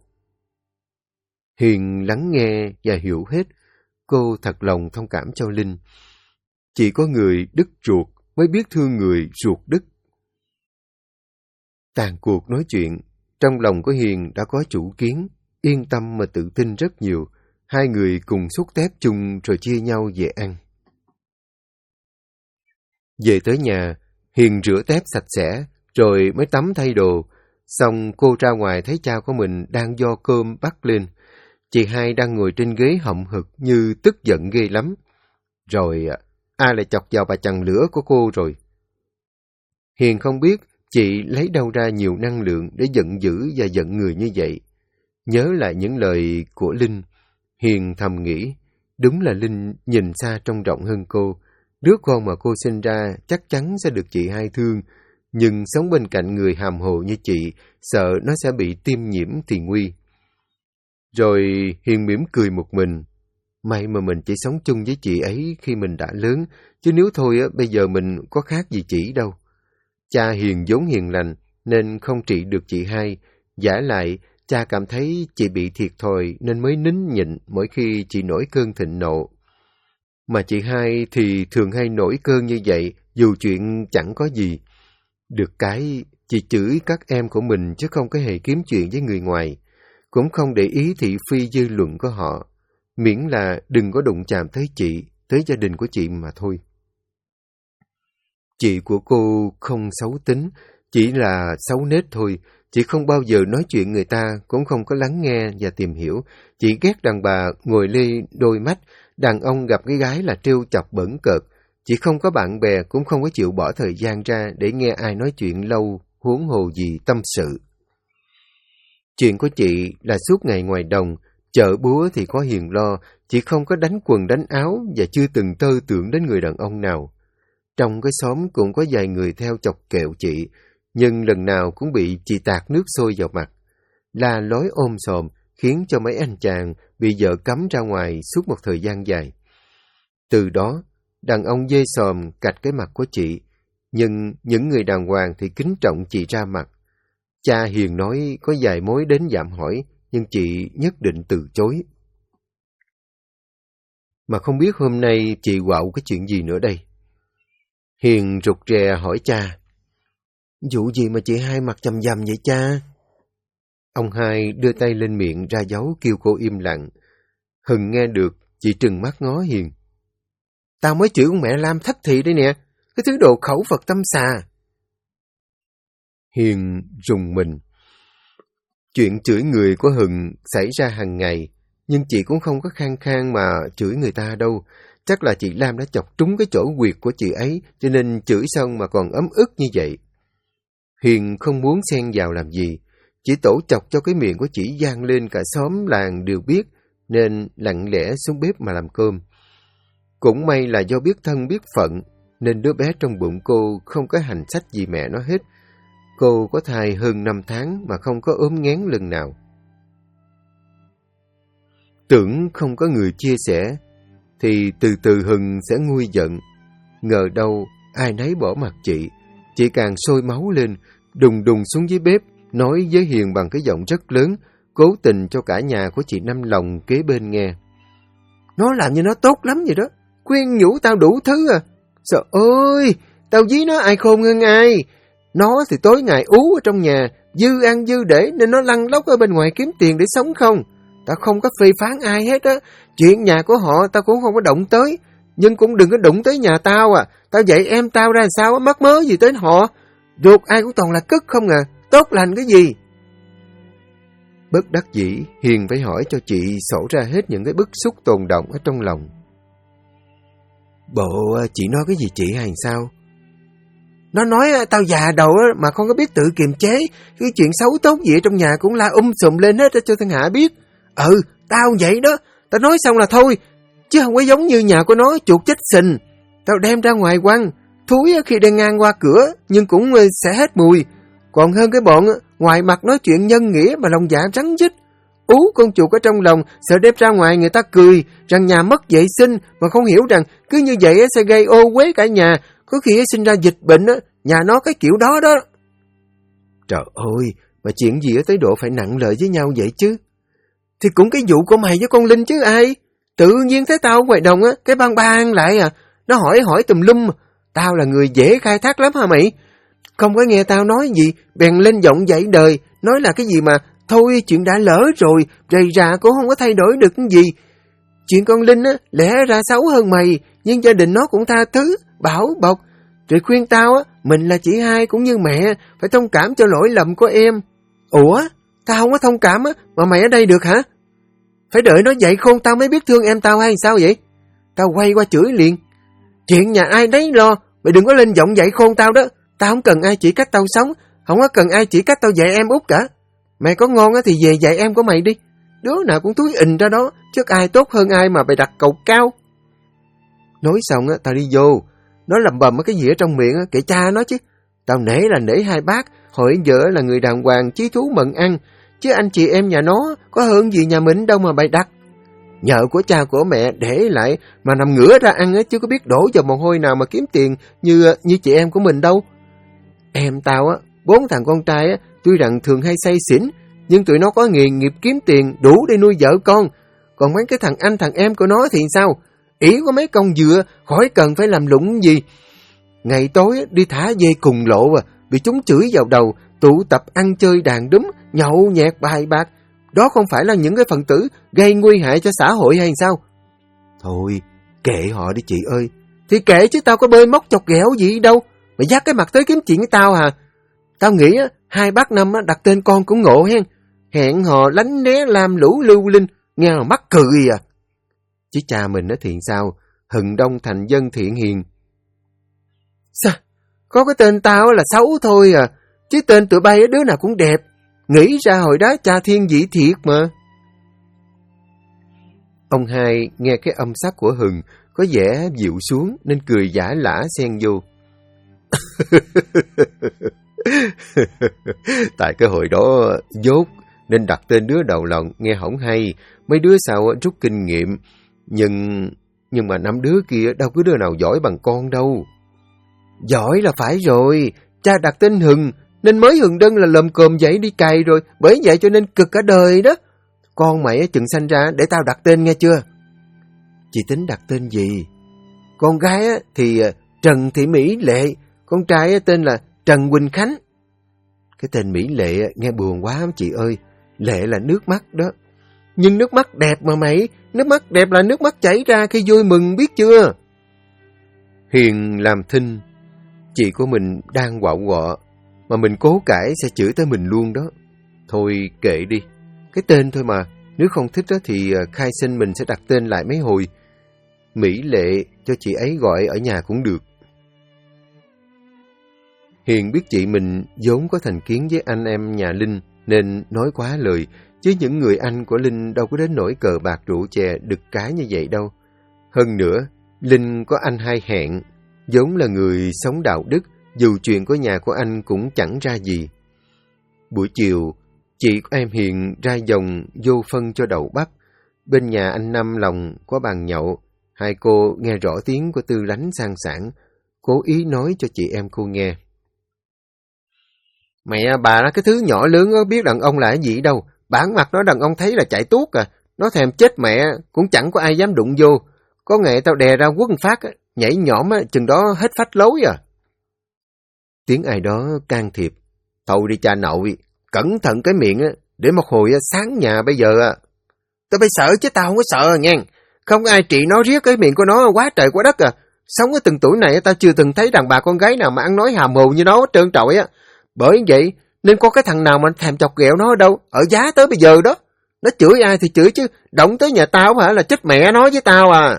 Hiền lắng nghe và hiểu hết. Cô thật lòng thông cảm cho Linh. Chỉ có người đứt ruột mới biết thương người ruột đứt. Tàn cuộc nói chuyện, trong lòng của Hiền đã có chủ kiến, yên tâm mà tự tin rất nhiều. Hai người cùng xúc tép chung rồi chia nhau về ăn. Về tới nhà, Hiền rửa tép sạch sẽ, rồi mới tắm thay đồ. Xong cô ra ngoài thấy cha của mình đang vo cơm bắt lên. Chị hai đang ngồi trên ghế hậm hực như tức giận ghê lắm. Rồi ai lại chọc vào bà chằn lửa của cô rồi? Hiền không biết chị lấy đâu ra nhiều năng lượng để giận dữ và giận người như vậy. Nhớ lại những lời của Linh, Hiền thầm nghĩ, đúng là Linh nhìn xa trông rộng hơn cô. Đứa con mà cô sinh ra chắc chắn sẽ được chị hai thương, nhưng sống bên cạnh người hàm hồ như chị, sợ nó sẽ bị tiêm nhiễm thì nguy. Rồi Hiền mỉm cười một mình. May mà mình chỉ sống chung với chị ấy khi mình đã lớn, chứ nếu thôi bây giờ mình có khác gì chị đâu. Cha Hiền vốn hiền lành nên không trị được chị hai. Vả lại, cha cảm thấy chị bị thiệt thòi nên mới nín nhịn mỗi khi chị nổi cơn thịnh nộ. Mà chị hai thì thường hay nổi cơn như vậy dù chuyện chẳng có gì. Được cái, chị chửi các em của mình chứ không có hề kiếm chuyện với người ngoài. Cũng không để ý thị phi dư luận của họ. Miễn là đừng có đụng chạm tới chị, tới gia đình của chị mà thôi. Chị của cô không xấu tính, chỉ là xấu nết thôi. Chị không bao giờ nói chuyện người ta, cũng không có lắng nghe và tìm hiểu. Chị ghét đàn bà ngồi lê đôi mắt, đàn ông gặp cái gái là trêu chọc bẩn cợt. Chị không có bạn bè, cũng không có chịu bỏ thời gian ra để nghe ai nói chuyện lâu, huống hồ gì tâm sự. Chuyện của chị là suốt ngày ngoài đồng, chợ búa thì có Hiền lo, chị không có đánh quần đánh áo và chưa từng tơ tưởng đến người đàn ông nào. Trong cái xóm cũng có vài người theo chọc kẹo chị, nhưng lần nào cũng bị chị tạt nước sôi vào mặt. La lối ôm sòm, khiến cho mấy anh chàng bị vợ cấm ra ngoài suốt một thời gian dài. Từ đó, đàn ông dê sòm cạch cái mặt của chị, nhưng những người đàng hoàng thì kính trọng chị ra mặt. Cha Hiền nói có vài mối đến dạm hỏi, nhưng chị nhất định từ chối. Mà không biết hôm nay chị quạo cái chuyện gì nữa đây? Hiền rụt rè hỏi cha. Vụ gì mà chị hai mặt chằm chằm vậy cha? Ông hai đưa tay lên miệng ra dấu kêu cô im lặng. Hừng nghe được, chị trừng mắt ngó Hiền. Tao mới chửi con mẹ Lam thất thị đây nè, cái thứ đồ khẩu Phật tâm xà. Hiền rùng mình. Chuyện chửi người của Hừng xảy ra hàng ngày, nhưng chị cũng không có khăng khăng mà chửi người ta đâu. Chắc là chị Lam đã chọc trúng cái chỗ quyệt của chị ấy, cho nên chửi xong mà còn ấm ức như vậy. Hiền không muốn xen vào làm gì, chỉ tổ chọc cho cái miệng của chị vang lên cả xóm làng đều biết, nên lặng lẽ xuống bếp mà làm cơm. Cũng may là do biết thân biết phận, nên đứa bé trong bụng cô không có hành sách gì mẹ nó hết. Cô có thai hơn 5 tháng mà không có ốm nghén lần nào. Tưởng không có người chia sẻ, thì từ từ Hừng sẽ nguôi giận. Ngờ đâu ai nấy bỏ mặt chị càng sôi máu lên, đùng đùng xuống dưới bếp, nói với Hiền bằng cái giọng rất lớn, cố tình cho cả nhà của chị Năm Lòng kế bên nghe. Nó làm như nó tốt lắm vậy đó, khuyên nhủ tao đủ thứ à. Trời ơi, tao dí nó ai khôn hơn ai. Nó thì tối ngày ú ở trong nhà, dư ăn dư để nên nó lăn lóc ở bên ngoài kiếm tiền để sống không. Tao không có phê phán ai hết á. Chuyện nhà của họ tao cũng không có động tới. Nhưng cũng đừng có đụng tới nhà tao à. Tao dạy em tao ra sao mắc mớ gì tới họ. Ruột ai cũng toàn là cất không à. Tốt lành cái gì. Bất đắc dĩ, Hiền phải hỏi cho chị sổ ra hết những cái bức xúc tồn động ở trong lòng. Bộ chị nói cái gì chị hay sao? Nó nói tao già đầu mà không có biết tự kiềm chế. Cái chuyện xấu tốt gì ở trong nhà cũng la sùm lên hết cho thiên hạ biết. Tao vậy đó. Tao nói xong là thôi. Chứ không có giống như nhà của nó chuột chết sình. Tao đem ra ngoài quăng. Thúi khi đang ngang qua cửa nhưng cũng sẽ hết mùi. Còn hơn cái bọn ngoài mặt nói chuyện nhân nghĩa mà lòng dạ rắn rít. Ú con chuột ở trong lòng, sợ đem ra ngoài người ta cười rằng nhà mất vệ sinh, mà không hiểu rằng cứ như vậy sẽ gây ô uế cả nhà, có khi sinh ra dịch bệnh, nhà nó cái kiểu đó đó. Trời ơi, mà chuyện gì ở tới độ phải nặng lời với nhau vậy chứ? Thì cũng cái vụ của mày với con Linh chứ ai. Tự nhiên thấy tao ở ngoài đồng cái bang bang lại à, nó hỏi tùm lum. Tao là người dễ khai thác lắm hả mày? Không có nghe tao nói gì, bèn lên giọng dạy đời, nói là cái gì mà thôi chuyện đã lỡ rồi, rầy rà cũng không có thay đổi được cái gì. Chuyện con Linh lẽ ra xấu hơn mày, nhưng gia đình nó cũng tha thứ, bảo bọc. Rồi khuyên tao á, mình là chị hai cũng như mẹ, phải thông cảm cho lỗi lầm của em. Ủa, tao không có thông cảm á, mà mày ở đây được hả? Phải đợi nó dậy khôn tao mới biết thương em tao hay sao vậy? Tao quay qua chửi liền. Chuyện nhà ai đấy lo, mày đừng có lên giọng dậy khôn tao đó. Tao không cần ai chỉ cách tao sống, không có cần ai chỉ cách tao dạy em út cả. Mày có ngon á thì về dạy em của mày đi. Đứa nào cũng túi ình ra đó, chứ ai tốt hơn ai mà bày đặt cầu cao. Nói xong á, tao đi vô. Nó lầm bầm cái gì ở trong miệng á, kệ cha nó chứ. Tao nể là nể hai bác, hồi vợ là người đàng hoàng, chí thú mận ăn. Chứ anh chị em nhà nó có hơn gì nhà mình đâu mà bày đặt. Nhờ của cha của mẹ để lại mà nằm ngửa ra ăn á, chứ có biết đổ vào mồ hôi nào mà kiếm tiền như chị em của mình đâu. Em tao á, 4 thằng con trai á, tuy rằng thường hay say xỉn, nhưng tụi nó có nghề nghiệp kiếm tiền đủ để nuôi vợ con. Còn mấy cái thằng anh thằng em của nó thì sao? Ý có mấy con dừa, khỏi cần phải làm lụng gì. Ngày tối đi thả dê cùng lộ bị chúng chửi vào đầu, tụ tập ăn chơi đàn đúm, nhậu nhẹt bài bạc. Đó không phải là những cái phần tử gây nguy hại cho xã hội hay sao? Thôi, kệ họ đi chị ơi. Thì kệ chứ tao có bơi móc chọc ghẹo gì đâu. Mày dắt cái mặt tới kiếm chuyện với tao hả? Tao nghĩ hai bác Năm đặt tên con cũng ngộ hen. Hẹn hò lánh né làm lũ lưu linh, nghe mà mắc cười à. Chứ cha mình thì sao? Hừng đông thành dân thiện hiền. Sao? Có cái tên tao là xấu thôi à. Chứ tên tụi bay đứa nào cũng đẹp. Nghĩ ra hồi đó cha thiên vị thiệt mà. Ông hai nghe cái âm sắc của Hừng có vẻ dịu xuống nên cười giả lả xen vô. Tại cái hồi đó dốt nên đặt tên đứa đầu lòng nghe hổng hay. Mấy đứa sau rút kinh nghiệm. Nhưng mà 5 đứa kia đâu có đứa nào giỏi bằng con đâu. Giỏi là phải rồi. Cha đặt tên Hừng nên mới Hừng Đân là lồm cồm dậy đi cày rồi. Bởi vậy cho nên cực cả đời đó. Con mày chừng sanh ra để tao đặt tên nghe chưa? Chị tính đặt tên gì? Con gái thì Trần Thị Mỹ Lệ. Con trai tên là Trần Quỳnh Khánh. Cái tên Mỹ Lệ nghe buồn quá chị ơi. Lệ là nước mắt đó. Nhưng nước mắt đẹp mà mày. Nước mắt đẹp là nước mắt chảy ra khi vui mừng biết chưa? Hiền làm thinh. Chị của mình đang quạo quọ. Mà mình cố cãi sẽ chửi tới mình luôn đó. Thôi kệ đi. Cái tên thôi mà. Nếu không thích thì khai sinh mình sẽ đặt tên lại mấy hồi. Mỹ Lệ cho chị ấy gọi ở nhà cũng được. Hiền biết chị mình vốn có thành kiến với anh em nhà Linh nên nói quá lời, chứ những người anh của Linh đâu có đến nỗi cờ bạc rượu chè đực cái như vậy đâu. Hơn nữa, Linh có anh hai hẹn, vốn là người sống đạo đức, dù chuyện của nhà của anh cũng chẳng ra gì. Buổi chiều, chị của em Hiền ra dòng vô phân cho đậu bắp. Bên nhà anh Năm Lòng có bàn nhậu, hai cô nghe rõ tiếng của Tư Lánh sang sảng, cố ý nói cho chị em cô nghe. Mẹ bà là cái thứ nhỏ lớn biết đàn ông là cái gì đâu. Bản mặt nó đàn ông thấy là chạy tuốt à. Nó thèm chết mẹ, cũng chẳng có ai dám đụng vô. Có ngày tao đè ra quất phát, nhảy nhõm chừng đó hết phách lối à. Tiếng ai đó can thiệp. Thôi đi cha nội, cẩn thận cái miệng để một hồi sáng nhà bây giờ. Tao phải sợ chứ tao không có sợ nghe. Không có ai trị nó riết cái miệng của nó quá trời quá đất à. Sống ở từng tuổi này tao chưa từng thấy đàn bà con gái nào mà ăn nói hàm hồ như nó trơn trọi á. Bởi vậy nên có cái thằng nào mà thèm chọc ghẹo nó đâu, ở giá tới bây giờ đó. Nó chửi ai thì chửi chứ, động tới nhà tao hả là chết mẹ nó với tao à.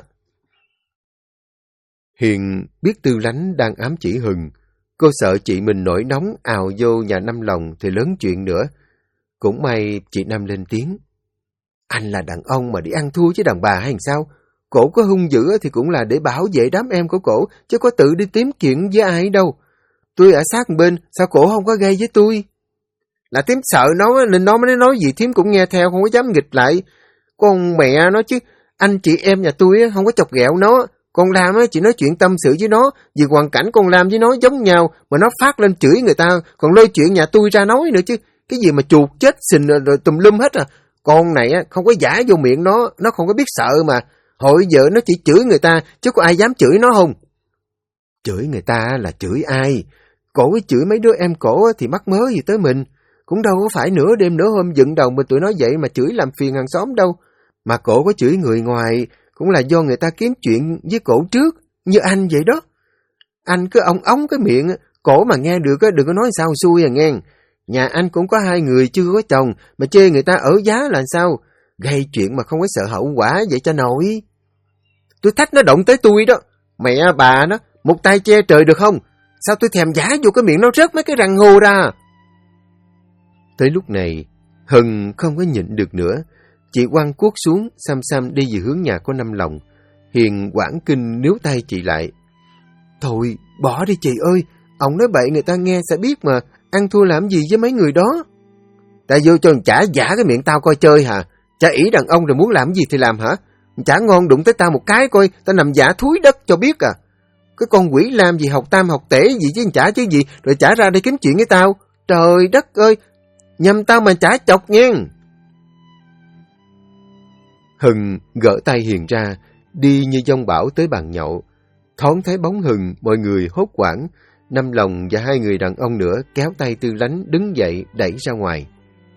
Hiền biết Tư Lánh đang ám chỉ Hừng. Cô sợ chị mình nổi nóng ào vô nhà Năm Lòng thì lớn chuyện nữa. Cũng may chị Năm lên tiếng. Anh là đàn ông mà đi ăn thua với đàn bà hay sao? Cổ có hung dữ thì cũng là để bảo vệ đám em của cổ, chứ có tự đi kiếm chuyện với ai đâu. Tôi ở sát bên, sao cổ không có gây với tôi? Là thím sợ nó nên nó mới nói gì thím cũng nghe theo, không có dám nghịch lại. Con mẹ nó chứ, anh chị em nhà tôi không có chọc ghẹo nó. Con Lam chỉ nói chuyện tâm sự với nó, vì hoàn cảnh con Lam với nó giống nhau, mà nó phát lên chửi người ta, còn lôi chuyện nhà tôi ra nói nữa chứ. Cái gì mà chuột chết xình rồi tùm lum hết à. Con này không có giả vô miệng nó không có biết sợ mà. Hồi giờ nó chỉ chửi người ta, chứ có ai dám chửi nó không? Chửi người ta là chửi ai? Cổ với chửi mấy đứa em cổ thì mắc mớ gì tới mình. Cũng đâu có phải nửa đêm nửa hôm dựng đầu mình tụi nó dậy mà chửi làm phiền hàng xóm đâu. Mà cổ có chửi người ngoài cũng là do người ta kiếm chuyện với cổ trước, như anh vậy đó. Anh cứ ống cái miệng, cổ mà nghe được đừng có nói sao xui nghe. Nhà anh cũng có 2 người chưa có chồng, mà chê người ta ở giá là sao? Gây chuyện mà không có sợ hậu quả vậy cho nổi. Tôi thách nó động tới tôi đó. Mẹ bà nó, một tay che trời được không? Sao tôi thèm giả vô cái miệng nó rớt mấy cái răng hô ra. Tới lúc này, Hân không có nhịn được nữa. Chị quăng cuốc xuống, xăm đi về hướng nhà của Năm Lòng. Hiền quảng kinh níu tay chị lại. Thôi, bỏ đi chị ơi. Ông nói bậy người ta nghe sẽ biết mà. Ăn thua làm gì với mấy người đó? Ta vô cho chả giả cái miệng tao coi chơi hả? Chả ỷ đàn ông rồi muốn làm gì thì làm hả? Chả ngon đụng tới tao một cái coi, tao nằm giả thúi đất cho biết à. Cái con quỷ làm gì học tam học tể gì chứ chả chứ gì, rồi chả ra đây kiếm chuyện với tao. Trời đất ơi, nhầm tao mà chả chọc nghe. Hân gỡ tay Hiền ra, đi như dông bão tới bàn nhậu. Thoáng thấy bóng Hân, mọi người hốt hoảng. Năm Lòng và 2 người đàn ông nữa kéo tay Tư Lánh đứng dậy đẩy ra ngoài.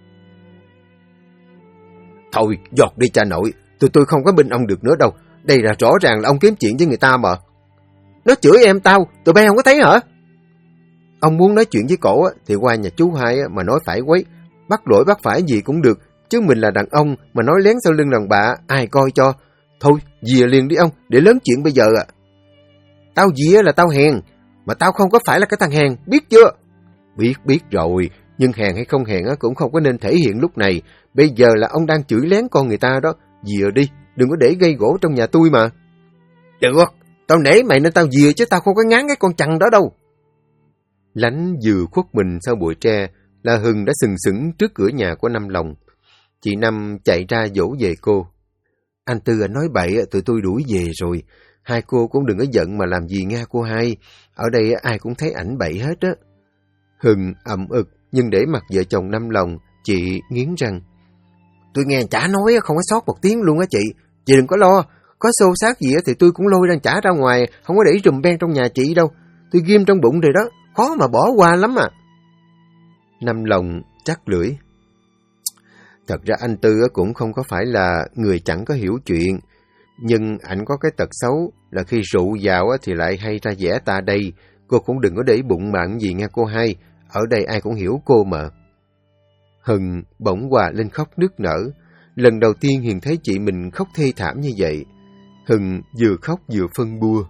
Thôi, giọt đi cha nội, tôi không có bên ông được nữa đâu. Đây là rõ ràng là ông kiếm chuyện với người ta mà. Nó chửi em tao, tụi bay không có thấy hả? Ông muốn nói chuyện với cổ thì qua nhà chú Hai mà nói phải quấy. Bắt lỗi bắt phải gì cũng được, chứ mình là đàn ông mà nói lén sau lưng đàn bà, ai coi cho. Thôi, dìa liền đi ông, để lớn chuyện bây giờ à. Tao dìa là tao hèn, mà tao không có phải là cái thằng hèn, biết chưa? Biết rồi, nhưng hèn hay không hèn cũng không có nên thể hiện lúc này. Bây giờ là ông đang chửi lén con người ta đó. Dìa đi, đừng có để gây gỗ trong nhà tôi mà. Được, tao nể mày nên tao dìa chứ tao không có ngán cái con chằn đó đâu. Lánh vừa khuất mình sau bụi tre là Hân đã sừng sững trước cửa nhà của Năm Lòng. Chị Năm chạy ra dỗ về cô. Anh Tư nói bậy, tụi tôi đuổi về rồi. 2 cô cũng đừng có giận mà làm gì nghe cô Hai. Ở đây ai cũng thấy ảnh bậy hết á. Hân ậm ực, nhưng để mặt vợ chồng Năm Lòng, chị nghiến răng. Tôi nghe chả nói không có sót một tiếng luôn á chị. Chị đừng có lo, có xô xát gì thì tôi cũng lôi đang chả ra ngoài, không có để rùm beng trong nhà chị đâu. Tôi ghim trong bụng rồi đó, khó mà bỏ qua lắm à. Năm Lòng chắc lưỡi. Thật ra anh Tư cũng không có phải là người chẳng có hiểu chuyện, nhưng ảnh có cái tật xấu là khi rượu vào thì lại hay ra vẻ ta đây. Cô cũng đừng có để bụng bạn gì nghe cô Hai, ở đây ai cũng hiểu cô mà. Hân bỗng hòa lên khóc nức nở. Lần đầu tiên Hiền thấy chị mình khóc thê thảm như vậy. Hân vừa khóc vừa phân bua.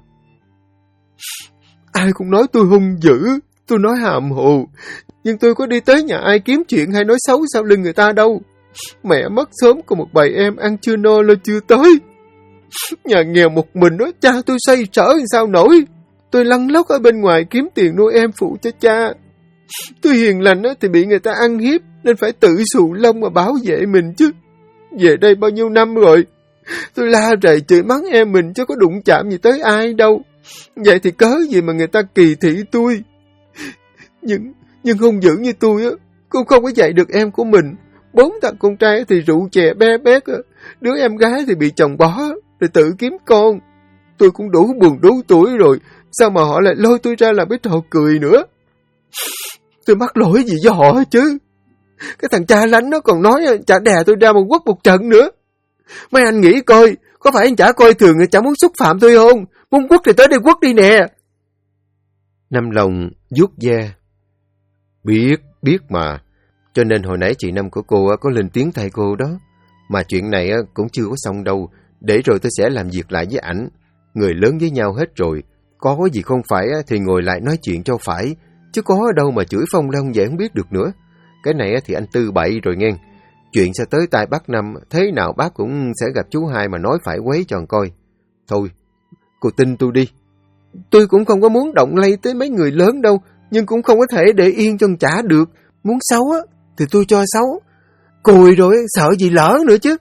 Ai cũng nói tôi hung dữ, tôi nói hàm hồ, nhưng tôi có đi tới nhà ai kiếm chuyện hay nói xấu sau lưng người ta đâu. Mẹ mất sớm, còn một bầy em ăn chưa no lo chưa tới. Nhà nghèo một mình đó, cha tôi xoay sở sao nổi. Tôi lăn lóc ở bên ngoài kiếm tiền nuôi em phụ cho cha. Tôi hiền lành thì bị người ta ăn hiếp, nên phải tự xù lông mà bảo vệ mình chứ. Về đây bao nhiêu năm rồi, tôi la rầy chửi mắng em mình chứ có đụng chạm gì tới ai đâu. Vậy thì cớ gì mà người ta kỳ thị tôi. Nhưng hung dữ như tôi cũng không có dạy được em của mình. 4 thằng con trai thì rượu chè bé bét, đứa em gái thì bị chồng bỏ rồi tự kiếm con. Tôi cũng đủ buồn đủ tuổi rồi, sao mà họ lại lôi tôi ra làm cái trò cười nữa. Tôi mắc lỗi gì với họ chứ? Cái thằng cha lánh nó còn nói chả đè tôi ra một quất một trận nữa. Mấy anh nghĩ coi, có phải anh chả coi thường, chả muốn xúc phạm tôi không? Muốn quất thì tới đây quất đi nè. Năm Lòng vuốt da. Biết mà. Cho nên hồi nãy chị Năm của cô có lên tiếng thay cô đó. Mà chuyện này cũng chưa có xong đâu. Để rồi tôi sẽ làm việc lại với ảnh. Người lớn với nhau hết rồi. Có gì không phải thì ngồi lại nói chuyện cho phải. Chứ có ở đâu mà chửi phong long vậy không biết được nữa. Cái này thì anh Tư bậy rồi nghe. Chuyện sẽ tới tai bác Năm, thế nào bác cũng sẽ gặp chú Hai mà nói phải quấy cho coi. Thôi, cô tin tôi đi. Tôi cũng không có muốn động lây tới mấy người lớn đâu, nhưng cũng không có thể để yên cho chả được. Muốn xấu thì tôi cho xấu. Cùi rồi, sợ gì lỡ nữa chứ.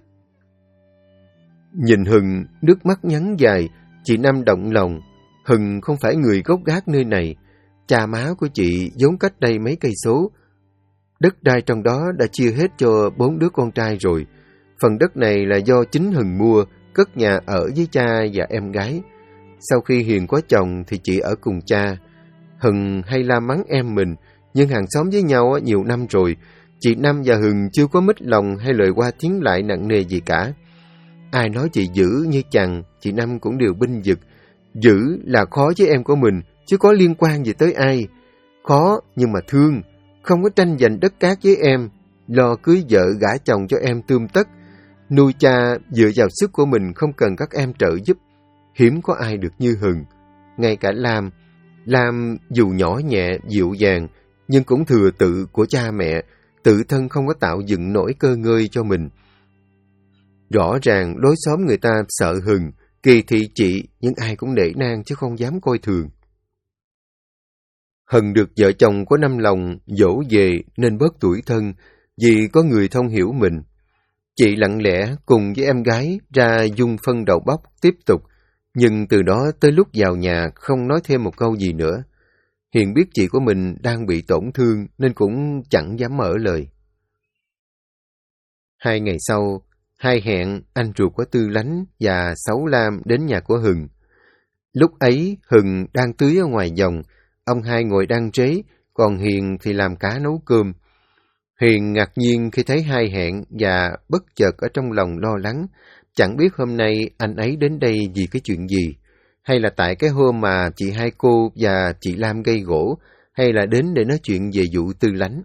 Nhìn Hân, nước mắt nhắn dài, chị Năm động lòng. Hân không phải người gốc gác nơi này. Cha má của chị vốn cách đây mấy cây số. Đất đai trong đó đã chia hết cho 4 đứa con trai rồi. Phần đất này là do chính Hân mua, cất nhà ở với cha và em gái. Sau khi Hiền có chồng thì chị ở cùng cha. Hân hay la mắng em mình, nhưng hàng xóm với nhau nhiều năm rồi. Chị Năm và Hân chưa có mít lòng hay lời qua tiếng lại nặng nề gì cả. Ai nói chị dữ như chằn, chị Năm cũng đều binh vực. Dữ là khó với em của mình, chứ có liên quan gì tới ai. Khó nhưng mà thương, không có tranh giành đất cát với em, lo cưới vợ gả chồng cho em tươm tất. Nuôi cha dựa vào sức của mình không cần các em trợ giúp. Hiếm có ai được như Hừng. Ngay cả Lam dù nhỏ nhẹ, dịu dàng, nhưng cũng thừa tự của cha mẹ, tự thân không có tạo dựng nổi cơ ngơi cho mình. Rõ ràng lối xóm người ta sợ Hừng, kỳ thị chị, nhưng ai cũng nể nang chứ không dám coi thường. Hừng được vợ chồng có năm lòng dỗ về nên bớt tủi thân vì có người thông hiểu mình. Chị lặng lẽ cùng với em gái ra dung phân đậu bắp tiếp tục, nhưng từ đó tới lúc vào nhà không nói thêm một câu gì nữa. Hiền biết chị của mình đang bị tổn thương nên cũng chẳng dám mở lời. 2 ngày sau, Hai hẹn, anh ruột của Tư Lánh và Sáu Lam đến nhà của Hừng. Lúc ấy Hừng đang tưới ở ngoài vòng, ông Hai ngồi đan trế, còn Hiền thì làm cá nấu cơm. Hiền ngạc nhiên khi thấy Hai hẹn và bất chợt ở trong lòng lo lắng, chẳng biết hôm nay anh ấy đến đây vì cái chuyện gì, hay là tại cái hôm mà chị Hai cô và chị Lam gây gỗ, hay là đến để nói chuyện về vụ Tư Lánh.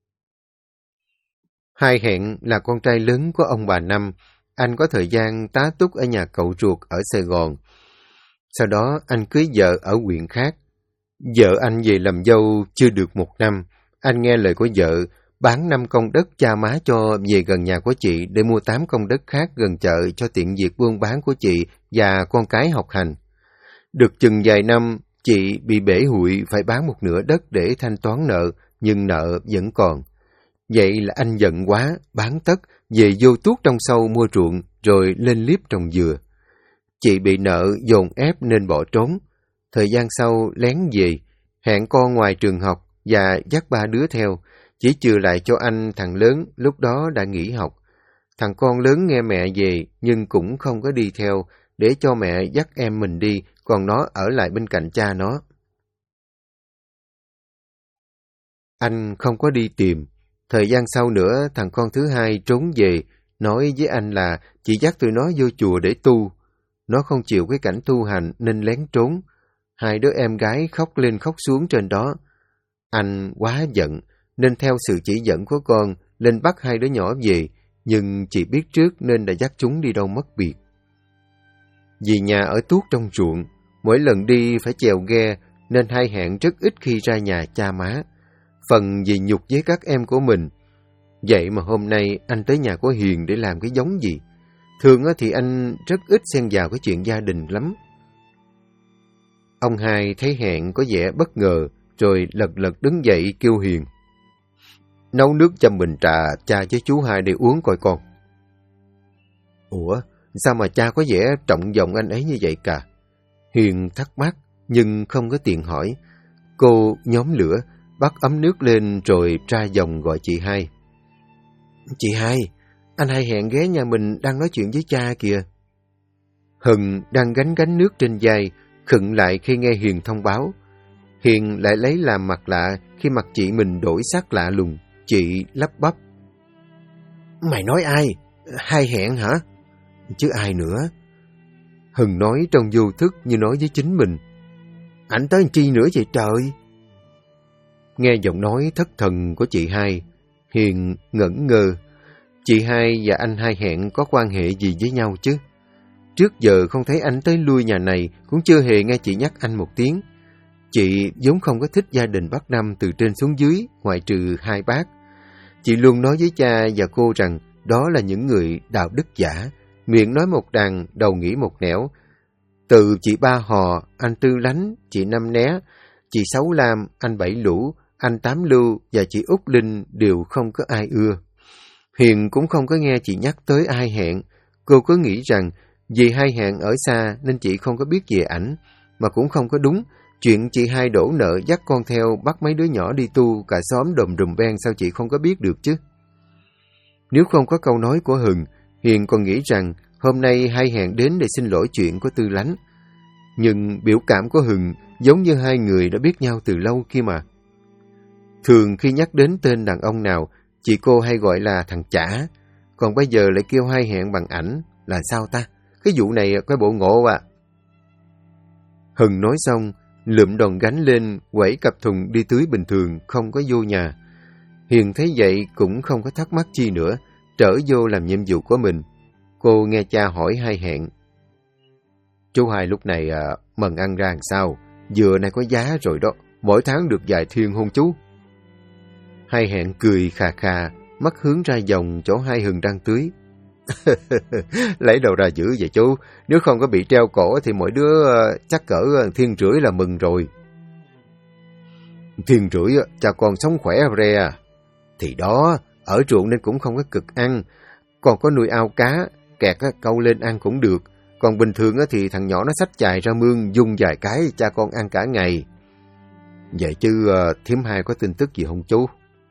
Hai hẹn là con trai lớn của ông bà Năm, anh có thời gian tá túc ở nhà cậu ruột ở Sài Gòn. Sau đó anh cưới vợ ở huyện khác. Vợ anh về làm dâu chưa được 1 năm, anh nghe lời của vợ, bán 5 công đất cha má cho về gần nhà của chị để mua 8 công đất khác gần chợ cho tiện việc buôn bán của chị và con cái học hành. Được chừng vài năm, chị bị bể hụi phải bán một nửa đất để thanh toán nợ, nhưng nợ vẫn còn. Vậy là anh giận quá, bán tất, về vô tuốt trong sâu mua ruộng, rồi lên liếp trồng dừa. Chị bị nợ dồn ép nên bỏ trốn. Thời gian sau lén về, hẹn con ngoài trường học và dắt 3 đứa theo, chỉ chừa lại cho anh thằng lớn lúc đó đã nghỉ học. Thằng con lớn nghe mẹ về nhưng cũng không có đi theo, để cho mẹ dắt em mình đi, còn nó ở lại bên cạnh cha nó. Anh không có đi tìm. Thời gian sau nữa, thằng con thứ hai trốn về, nói với anh là chỉ dắt tụi nó vô chùa để tu. Nó không chịu cái cảnh tu hành nên lén trốn. 2 đứa em gái khóc lên khóc xuống trên đó. Anh quá giận, nên theo sự chỉ dẫn của con, lên bắt 2 đứa nhỏ về, nhưng chị biết trước nên đã dắt chúng đi đâu mất biệt. Vì nhà ở tuốt trong ruộng, mỗi lần đi phải chèo ghe, nên Hai hẹn rất ít khi ra nhà cha má. Phần vì nhục với các em của mình. Vậy mà hôm nay anh tới nhà của Hiền để làm cái giống gì? Thường thì anh rất ít xen vào cái chuyện gia đình lắm. Ông Hai thấy Hẹn có vẻ bất ngờ, rồi lật đứng dậy kêu Hiền: "Nấu nước cho mình trà cha với chú Hai để uống coi con." "Ủa, sao mà cha có vẻ trọng vọng anh ấy như vậy cả?" Hiền thắc mắc, nhưng không có tiện hỏi. Cô nhóm lửa, bắt ấm nước lên rồi tra vòng gọi chị Hai. "Chị Hai, anh Hai hẹn ghé nhà mình đang nói chuyện với cha kìa." Hừng đang gánh nước trên vai, khựng lại khi nghe Hiền thông báo. Hiền lại lấy làm mặt lạ khi mặt chị mình đổi sắc lạ lùng. Chị lắp bắp: "Mày nói ai? Hai hẹn hả?" "Chứ ai nữa." Hừng nói trong vô thức như nói với chính mình. "Ảnh tới chi nữa vậy trời?" Nghe giọng nói thất thần của chị Hai, Hiền ngẩn ngơ. Chị Hai và anh Hai hẹn có quan hệ gì với nhau chứ? Trước giờ không thấy anh tới lui nhà này, cũng chưa hề nghe chị nhắc anh một tiếng. Chị vốn không có thích gia đình bác Năm từ trên xuống dưới, ngoại trừ 2 bác. Chị luôn nói với cha và cô rằng đó là những người đạo đức giả, miệng nói một đằng, đầu nghĩ một nẻo. Từ chị Ba Hò, anh Tư Lánh, chị Năm Né, chị Sáu Lam, anh Bảy Lũ, anh Tám Lưu và chị Út Linh đều không có ai ưa. Hiền cũng không có nghe chị nhắc tới Hai hẹn. Cô cứ nghĩ rằng vì Hai hẹn ở xa nên chị không có biết về ảnh, mà cũng không có đúng. Chuyện chị Hai đổ nợ dắt con theo bắt mấy đứa nhỏ đi tu, cả xóm đùm đùm ben, sao chị không có biết được chứ? Nếu không có câu nói của Hừng, Hiền còn nghĩ rằng hôm nay Hai hẹn đến để xin lỗi chuyện của Tư Lánh. Nhưng biểu cảm của Hừng giống như hai người đã biết nhau từ lâu kia mà. Thường khi nhắc đến tên đàn ông nào, chị cô hay gọi là thằng Chả, còn bây giờ lại kêu Hai hẹn bằng ảnh, là sao ta? Cái vụ này cái bộ ngộ à. Hừng nói xong, lượm đòn gánh lên, quẩy cặp thùng đi tưới bình thường, không có vô nhà. Hiền thấy vậy cũng không có thắc mắc chi nữa, trở vô làm nhiệm vụ của mình. Cô nghe cha hỏi Hai Hẹn. Chú Hai lúc này mần ăn ra làm sao? Dừa này có giá rồi đó, mỗi tháng được vài thiên hôn chú. Hai Hẹn cười khà khà, mắt hướng ra dòng chỗ Hai Hừng đang tưới. Lấy đâu ra dữ vậy chú? Nếu không có bị treo cổ thì mỗi đứa chắc cỡ 1,5 thiên là mừng rồi. 1,5 thiên cha con sống khỏe re. Thì đó, ở ruộng nên cũng không có cực ăn. Còn có nuôi ao cá, kẹt câu lên ăn cũng được. Còn bình thường thì thằng nhỏ nó xách chài ra mương dung vài cái cha con ăn cả ngày. Vậy chứ thím Hai có tin tức gì không chú?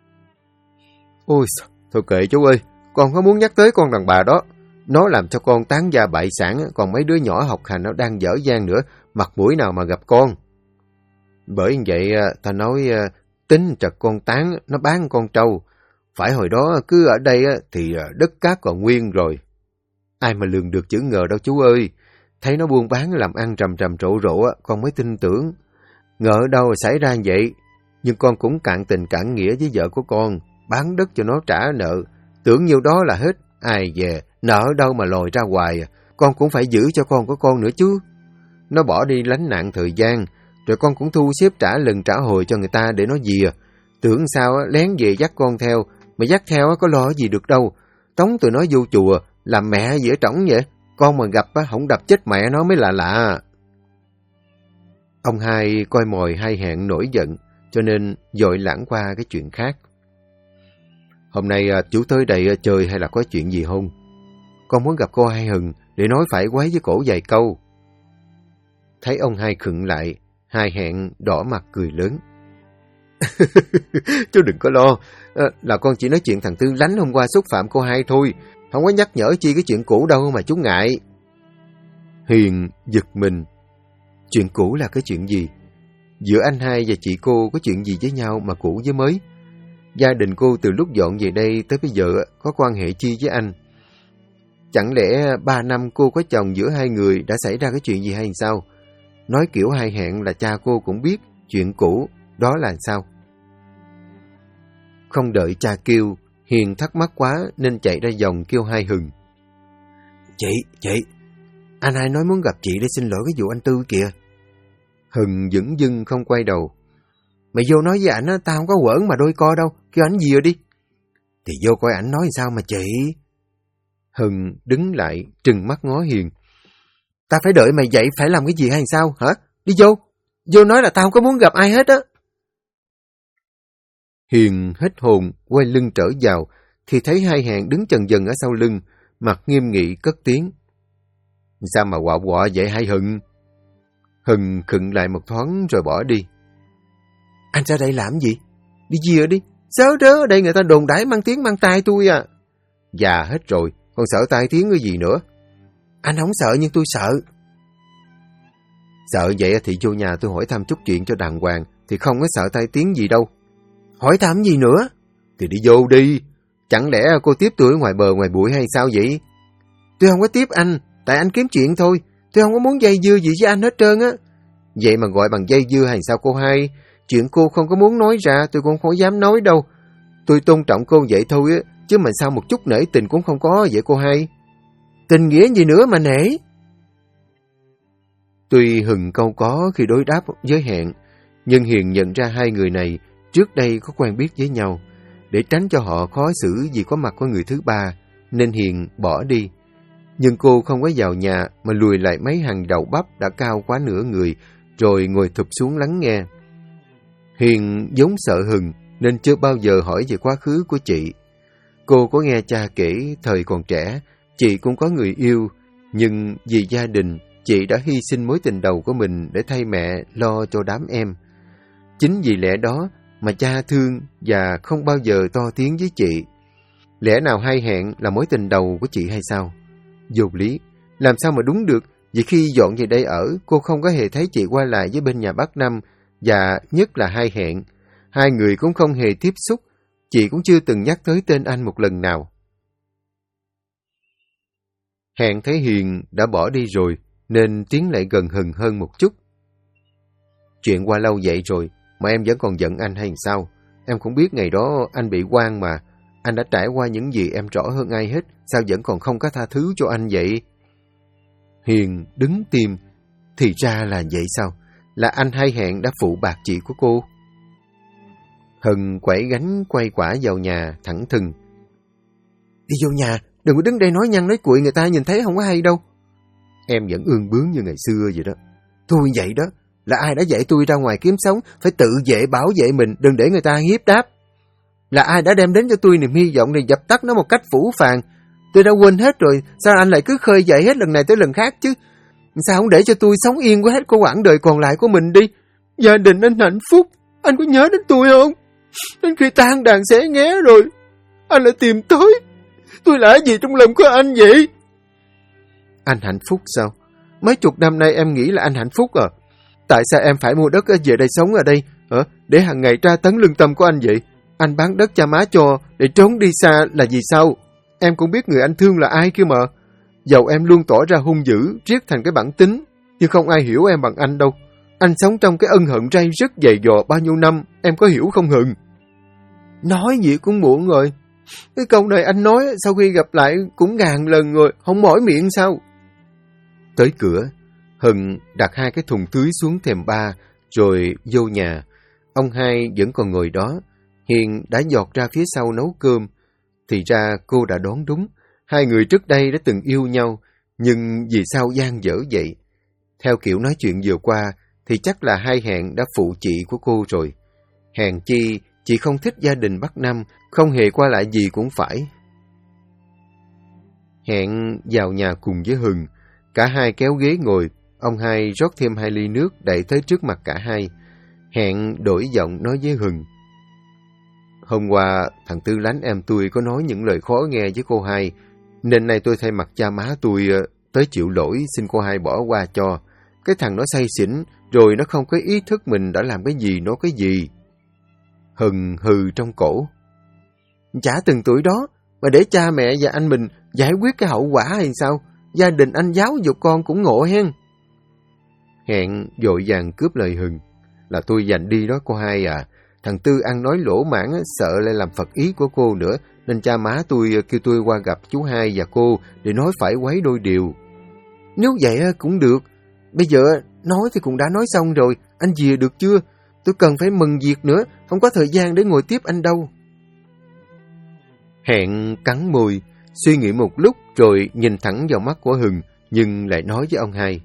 Ôi, thôi kệ chú ơi, con có muốn nhắc tới con đàn bà đó. Nó làm cho con tán gia bại sản, còn mấy đứa nhỏ học hành nó đang dở dang nữa, mặt mũi nào mà gặp con. Bởi vậy ta nói tính trật con tán, nó bán con trâu. Phải hồi đó cứ ở đây thì đất cát còn nguyên rồi. Ai mà lường được chữ ngờ đâu chú ơi. Thấy nó buôn bán làm ăn rầm rầm rộ rộ, con mới tin tưởng. Ngờ đâu xảy ra vậy. Nhưng con cũng cạn tình cạn nghĩa với vợ của con. Bán đất cho nó trả nợ. Tưởng nhiêu đó là hết. Ai về, nợ đâu mà lòi ra hoài. Con cũng phải giữ cho con của con nữa chứ. Nó bỏ đi lánh nạn thời gian. Rồi con cũng thu xếp trả lần trả hồi cho người ta để nó dìa. Tưởng sao lén về dắt con theo. Mà dắt theo có lo gì được đâu. Tống tụi nó vô chùa, làm mẹ dễ trỏng vậy. Con mà gặp không đập chết mẹ nó mới là lạ. Ông Hai coi mồi Hai Hẹn nổi giận, cho nên vội lãng qua cái chuyện khác. Hôm nay chú tới đây chơi hay là có chuyện gì không? Con muốn gặp cô Hai Hừng để nói phải quấy với cổ vài câu. Thấy ông Hai khựng lại, Hai Hẹn đỏ mặt cười lớn. Chú đừng có lo, là con chỉ nói chuyện thằng Tư Lánh hôm qua xúc phạm cô Hai thôi, không có nhắc nhở chi cái chuyện cũ đâu mà chú ngại. Hiền giật mình. Chuyện cũ là cái chuyện gì? Giữa anh Hai và chị cô có chuyện gì với nhau mà cũ với mới? Gia đình cô từ lúc dọn về đây tới bây giờ có quan hệ chi với anh? Chẳng lẽ 3 năm cô có chồng giữa hai người đã xảy ra cái chuyện gì hay sao? Nói kiểu Hai Hẹn là cha cô cũng biết chuyện cũ, đó là sao? Không đợi cha kêu, Hiền thắc mắc quá nên chạy ra vòng kêu Hai Hừng. Chị, anh Hai nói muốn gặp chị để xin lỗi cái vụ anh Tư kìa. Hừng dửng dưng không quay đầu. Mày vô nói với ảnh tao không có quỡn mà đôi co đâu, kêu ảnh dìa đi. Thì vô coi ảnh nói sao mà chị. Hừng đứng lại trừng mắt ngó Hiền. Ta phải đợi mày dậy phải làm cái gì hay sao hả? Đi vô nói là tao không có muốn gặp ai hết á. Hiền hết hồn quay lưng trở vào thì thấy Hai Hẹn đứng chần chừ ở sau lưng, mặt nghiêm nghị cất tiếng. Sao mà quạ quạ vậy Hai Hừng? Hừng khựng lại một thoáng rồi bỏ đi. Anh ra đây làm gì? Đi dìa đi. Sớ rớ ở đây người ta đồn đãi mang tiếng mang tai tôi à. Già hết rồi, còn sợ tai tiếng cái gì nữa? Anh không sợ nhưng tôi sợ. Sợ vậy thì vô nhà tôi hỏi thăm chút chuyện cho đàng hoàng, thì không có sợ tai tiếng gì đâu. Hỏi thăm gì nữa? Thì đi vô đi. Chẳng lẽ cô tiếp tôi ở ngoài bờ ngoài bụi hay sao vậy? Tôi không có tiếp anh, tại anh kiếm chuyện thôi. Tôi không có muốn dây dưa gì với anh hết trơn á. Vậy mà gọi bằng dây dưa hay sao cô Hai? Chuyện cô không có muốn nói ra tôi cũng không dám nói đâu. Tôi tôn trọng cô vậy thôi á, chứ mà sao một chút nể tình cũng không có vậy cô Hai? Tình nghĩa gì nữa mà nể? Tuy Hừng câu có khi đối đáp với Hẹn, nhưng Hiền nhận ra hai người này trước đây có quen biết với nhau. Để tránh cho họ khó xử vì có mặt của người thứ ba, nên Hiền bỏ đi. Nhưng cô không có vào nhà mà lùi lại mấy hàng đầu bắp đã cao quá nửa người, rồi ngồi thụp xuống lắng nghe. Hiền vốn sợ Hừng nên chưa bao giờ hỏi về quá khứ của chị. Cô có nghe cha kể thời còn trẻ, chị cũng có người yêu, nhưng vì gia đình, chị đã hy sinh mối tình đầu của mình để thay mẹ lo cho đám em. Chính vì lẽ đó mà cha thương và không bao giờ to tiếng với chị. Lẽ nào Hai Hẹn là mối tình đầu của chị hay sao? Vô lý, làm sao mà đúng được, vì khi dọn về đây ở, cô không có hề thấy chị qua lại với bên nhà bác Năm, và nhất là Hai Hẹn. Hai người cũng không hề tiếp xúc, chị cũng chưa từng nhắc tới tên anh một lần nào. Hẹn thấy Hiền đã bỏ đi rồi, nên tiến lại gần Hừng hơn một chút. Chuyện qua lâu vậy rồi mà em vẫn còn giận anh hay sao? Em cũng biết ngày đó anh bị oan mà. Anh đã trải qua những gì em rõ hơn ai hết. Sao vẫn còn không có tha thứ cho anh vậy? Hiền đứng tim. Thì ra là vậy sao? Là anh hay hẹn đã phụ bạc chị của cô. Hân quẩy gánh quay quả vào nhà thẳng thừng. Đi vô nhà, đừng có đứng đây nói nhăn nói cuội, người ta nhìn thấy không có hay đâu. Em vẫn ương bướng như ngày xưa vậy đó. Thôi vậy đó, là ai đã dạy tôi ra ngoài kiếm sống, phải tự vệ bảo vệ mình, đừng để người ta hiếp đáp. Là ai đã đem đến cho tôi niềm hy vọng này dập tắt nó một cách phũ phàng. Tôi đã quên hết rồi, sao anh lại cứ khơi dậy hết lần này tới lần khác chứ? Sao không để cho tôi sống yên với hết cô quãng đời còn lại của mình đi? Gia đình anh hạnh phúc, anh có nhớ đến tôi không? Đến khi tan đàn xé nghé rồi, anh lại tìm tới. Tôi là gì trong lòng của anh vậy? Anh hạnh phúc sao? Mấy chục năm nay em nghĩ là anh hạnh phúc à? Tại sao em phải mua đất về đây sống ở đây? Để hàng ngày tra tấn lương tâm của anh vậy? Anh bán đất cha má cho để trốn đi xa là vì sao? Em cũng biết người anh thương là ai kia mà. Dầu em luôn tỏ ra hung dữ, riết thành cái bản tính, nhưng không ai hiểu em bằng anh đâu. Anh sống trong cái ân hận ray rứt dày dò bao nhiêu năm, em có hiểu không Hừng? Nói gì cũng muộn rồi. Cái câu này anh nói sau khi gặp lại cũng ngàn lần rồi, không mỏi miệng sao? Tới cửa, Hân đặt 2 cái thùng tưới xuống thềm ba, rồi vô nhà. Ông hai vẫn còn ngồi đó. Hiền đã dọt ra phía sau nấu cơm. Thì ra cô đã đoán đúng. 2 người trước đây đã từng yêu nhau, nhưng vì sao gian dở vậy? Theo kiểu nói chuyện vừa qua, thì chắc là hai Hẹn đã phụ chị của cô rồi. Hèn chi, chị không thích gia đình Bắc Nam, không hề qua lại gì cũng phải. Hẹn vào nhà cùng với Hừng. Cả hai kéo ghế ngồi, ông hai rót thêm 2 ly nước đẩy tới trước mặt cả hai. Hẹn đổi giọng nói với Hừng. Hôm qua, thằng Tư Lánh em tôi có nói những lời khó nghe với cô hai, nên nay tôi thay mặt cha má tôi tới chịu lỗi xin cô hai bỏ qua cho. Cái thằng nó say xỉn, rồi nó không có ý thức mình đã làm cái gì, nói cái gì. Hừng hừ trong cổ. Chả từng tuổi đó, mà để cha mẹ và anh mình giải quyết cái hậu quả hay sao? Gia đình anh giáo dục con cũng ngộ hen. Hẹn vội vàng cướp lời Hừng. Là tôi giành đi đó cô hai à. Thằng Tư ăn nói lỗ mãn, sợ lại làm phật ý của cô nữa, nên cha má tôi kêu tôi qua gặp chú hai và cô để nói phải quấy đôi điều. Nếu vậy cũng được. Bây giờ nói thì cũng đã nói xong rồi, anh về được chưa? Tôi cần phải mừng việc nữa, không có thời gian để ngồi tiếp anh đâu. Hẹn cắn môi, suy nghĩ một lúc rồi nhìn thẳng vào mắt của Hừng, nhưng lại nói với ông hai.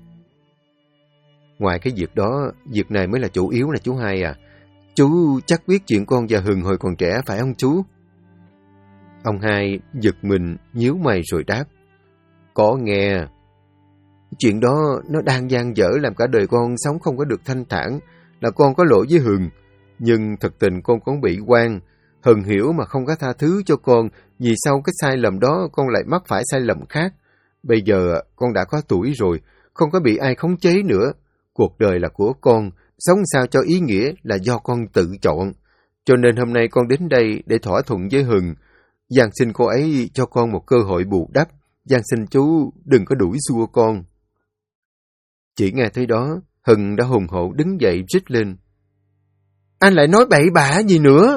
Ngoài cái việc đó, việc này mới là chủ yếu là chú hai à. Chú chắc biết chuyện con và Hừng hồi còn trẻ phải không chú? Ông hai giật mình, nhíu mày rồi đáp. Có nghe. Chuyện đó nó đang dang dở làm cả đời con sống không có được thanh thản, là con có lỗi với Hừng. Nhưng thực tình con cũng bị oan. Hừng hiểu mà không có tha thứ cho con, vì sau cái sai lầm đó con lại mắc phải sai lầm khác. Bây giờ con đã có tuổi rồi, không có bị ai khống chế nữa. Cuộc đời là của con, sống sao cho ý nghĩa là do con tự chọn. Cho nên hôm nay con đến đây để thỏa thuận với Hừng. Van xin cô ấy cho con một cơ hội bù đắp. Van xin chú đừng có đuổi xua con. Chỉ nghe thấy đó, Hừng đã hùng hổ đứng dậy rít lên. Anh lại nói bậy bạ gì nữa?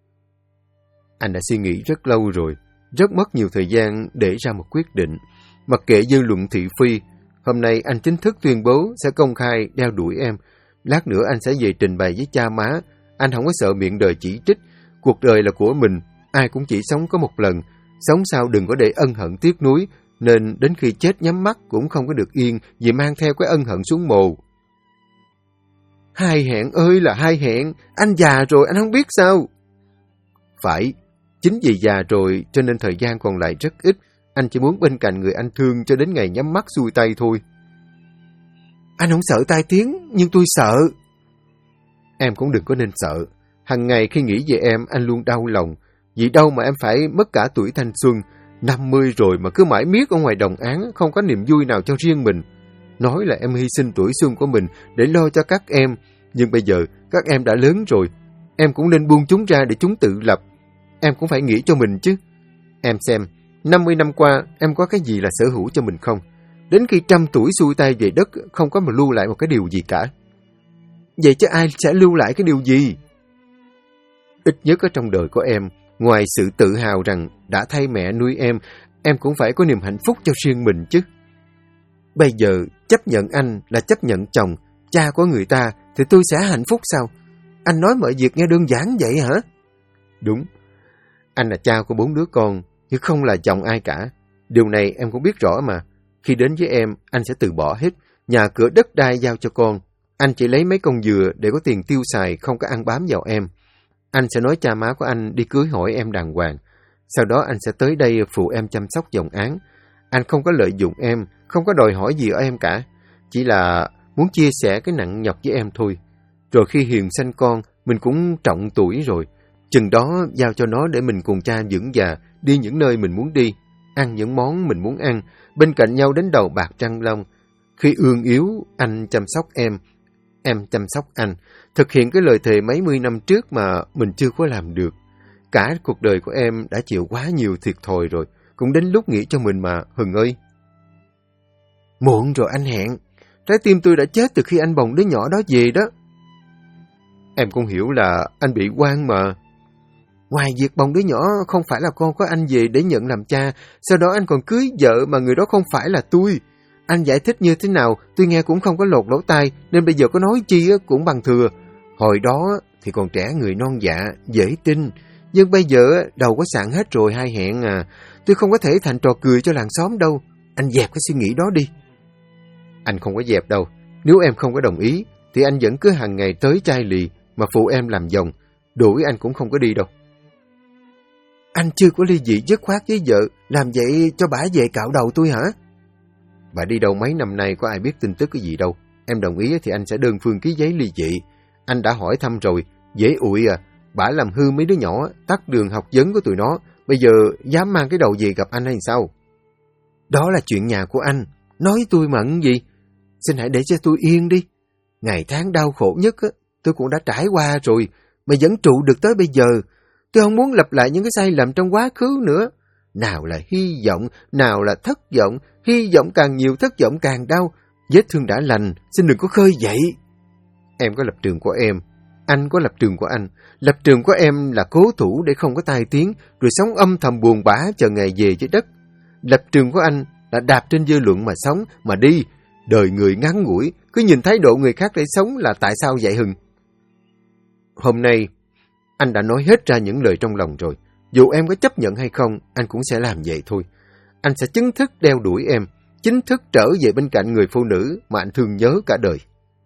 Anh đã suy nghĩ rất lâu rồi, rất mất nhiều thời gian để ra một quyết định. Mặc kệ dư luận thị phi, hôm nay anh chính thức tuyên bố sẽ công khai đeo đuổi em. Lát nữa anh sẽ về trình bày với cha má. Anh không có sợ miệng đời chỉ trích. Cuộc đời là của mình, ai cũng chỉ sống có một lần. Sống sao đừng có để ân hận tiếc nuối, nên đến khi chết nhắm mắt cũng không có được yên vì mang theo cái ân hận xuống mồ. Hai Hẹn ơi là Hai Hẹn, anh già rồi anh không biết sao? Phải, chính vì già rồi cho nên thời gian còn lại rất ít. Anh chỉ muốn bên cạnh người anh thương cho đến ngày nhắm mắt xuôi tay thôi. Anh không sợ tai tiếng, nhưng tôi sợ. Em cũng đừng có nên sợ. Hằng ngày khi nghĩ về em, anh luôn đau lòng. Vì đâu mà em phải mất cả tuổi thanh xuân, 50 rồi mà cứ mãi miết ở ngoài đồng áng, không có niềm vui nào cho riêng mình. Nói là em hy sinh tuổi xuân của mình để lo cho các em, nhưng bây giờ các em đã lớn rồi. Em cũng nên buông chúng ra để chúng tự lập. Em cũng phải nghĩ cho mình chứ. Em xem, 50 năm qua em có cái gì là sở hữu cho mình không? Đến khi 100 tuổi xuôi tay về đất, không có mà lưu lại một cái điều gì cả. vậy chứ ai sẽ lưu lại cái điều gì? Ít nhất ở trong đời của em, ngoài sự tự hào rằng đã thay mẹ nuôi em cũng phải có niềm hạnh phúc cho riêng mình chứ. Bây giờ chấp nhận anh là chấp nhận chồng, cha của người ta, thì tôi sẽ hạnh phúc sao? Anh nói mọi việc nghe đơn giản vậy hả? Đúng, anh là cha của 4 đứa con, chứ không là chồng ai cả. Điều này em cũng biết rõ mà. Khi đến với em, anh sẽ từ bỏ hết, nhà cửa đất đai giao cho con. Anh chỉ lấy mấy con dừa để có tiền tiêu xài, không có ăn bám vào em. Anh sẽ nói cha má của anh đi cưới hỏi em đàng hoàng. Sau đó anh sẽ tới đây phụ em chăm sóc dòng án. Anh không có lợi dụng em, không có đòi hỏi gì ở em cả. Chỉ là muốn chia sẻ cái nặng nhọc với em thôi. Rồi khi Hiền sanh con, mình cũng trọng tuổi rồi. Chừng đó giao cho nó để mình cùng cha vững già, đi những nơi mình muốn đi, ăn những món mình muốn ăn, bên cạnh nhau đến đầu bạc trăng long. Khi ương yếu, anh chăm sóc em chăm sóc anh, thực hiện cái lời thề mấy mươi năm trước mà mình chưa có làm được. Cả cuộc đời của em đã chịu quá nhiều thiệt thòi rồi, cũng đến lúc nghĩ cho mình mà, Hừng ơi. Muộn rồi anh Hẹn, trái tim tôi đã chết từ khi anh bồng đứa nhỏ đó về đó. Em cũng hiểu là anh bị oan mà. Ngoài việc bồng đứa nhỏ không phải là con của anh về để nhận làm cha, sau đó anh còn cưới vợ mà người đó không phải là tôi. Anh giải thích như thế nào tôi nghe cũng không có lột lỗ tai, nên bây giờ có nói chi cũng bằng thừa. Hồi đó thì còn trẻ người non dạ, dễ tin, nhưng bây giờ đầu có sạn hết rồi hai Hẹn à. Tôi không có thể thành trò cười cho làng xóm đâu. Anh dẹp cái suy nghĩ đó đi. Anh không có dẹp đâu. Nếu em không có đồng ý thì anh vẫn cứ hàng ngày tới chai lì mà phụ em làm dòng. Đuổi anh cũng không có đi đâu. Anh chưa có ly dị dứt khoát với vợ, làm vậy cho bả về cạo đầu tôi hả? Bà đi đâu mấy năm nay có ai biết tin tức cái gì đâu. Em đồng ý thì anh sẽ đơn phương ký giấy ly dị. Anh đã hỏi thăm rồi, dễ ụi à. Bả làm hư mấy đứa nhỏ, tắt đường học vấn của tụi nó. Bây giờ dám mang cái đầu về gặp anh hay sao? Đó là chuyện nhà của anh. Nói tôi mận gì? Xin hãy để cho tôi yên đi. Ngày tháng đau khổ nhất tôi cũng đã trải qua rồi, mà vẫn trụ được tới bây giờ. Tôi không muốn lặp lại những cái sai lầm trong quá khứ nữa. Nào là hy vọng, nào là thất vọng. Hy vọng càng nhiều, thất vọng càng đau. Vết thương đã lành, xin đừng có khơi dậy. Em có lập trường của em, anh có lập trường của anh. Lập trường của em là cố thủ để không có tai tiếng, rồi sống âm thầm buồn bã chờ ngày về với đất. Lập trường của anh là đạp trên dư luận mà sống, mà đi. Đời người ngắn ngủi, cứ nhìn thái độ người khác để sống là tại sao vậy Hừng? Hôm nay, anh đã nói hết ra những lời trong lòng rồi. Dù em có chấp nhận hay không, anh cũng sẽ làm vậy thôi. Anh sẽ chính thức đeo đuổi em, chính thức trở về bên cạnh người phụ nữ mà anh thương nhớ cả đời.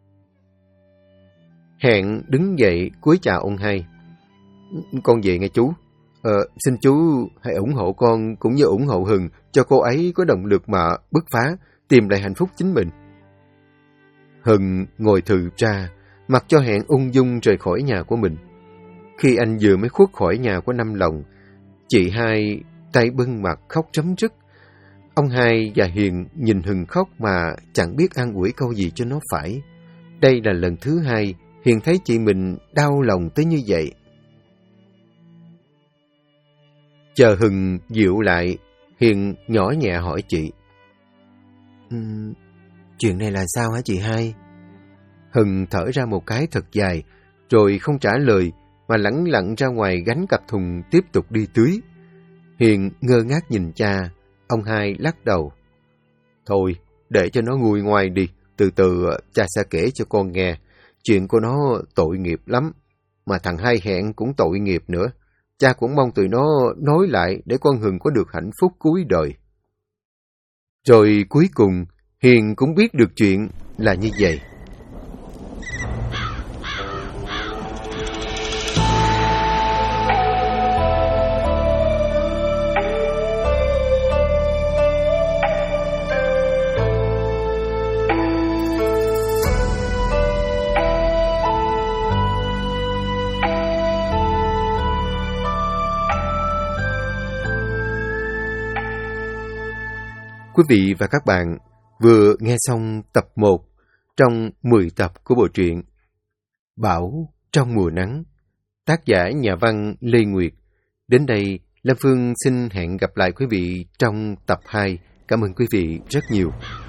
Hẹn đứng dậy cúi chào ông hai. Con về nghe chú. Xin chú hãy ủng hộ con cũng như ủng hộ Hừng cho cô ấy có động lực mà bứt phá, tìm lại hạnh phúc chính mình. Hừng ngồi thừ ra, mặc cho Hẹn ung dung rời khỏi nhà của mình. Khi anh vừa mới khuất khỏi nhà của Năm Lòng, chị hai tay bưng mặt khóc rấm rứt. Ông hai và Hiền nhìn Hừng khóc mà chẳng biết an ủi câu gì cho nó phải. Đây là lần thứ hai Hiền thấy chị mình đau lòng tới như vậy. Chờ Hừng dịu lại, Hiền nhỏ nhẹ hỏi chị. Chuyện này là sao hả chị hai? Hừng thở ra một cái thật dài, rồi không trả lời, mà lẳng lặng ra ngoài gánh cặp thùng tiếp tục đi tưới. Hiền ngơ ngác nhìn cha, ông hai lắc đầu. Thôi, để cho nó nguôi ngoai đi, từ từ cha sẽ kể cho con nghe. Chuyện của nó tội nghiệp lắm, mà thằng hai Hẹn cũng tội nghiệp nữa. Cha cũng mong tụi nó nói lại để con Hừng có được hạnh phúc cuối đời. Rồi cuối cùng, Hiền cũng biết được chuyện là như vậy. Quý vị và các bạn vừa nghe xong tập 1 trong 10 tập của bộ truyện Bão trong mùa nắng, tác giả nhà văn Lê Nguyệt. Đến đây, Lâm Phương xin hẹn gặp lại quý vị trong tập 2. Cảm ơn quý vị rất nhiều.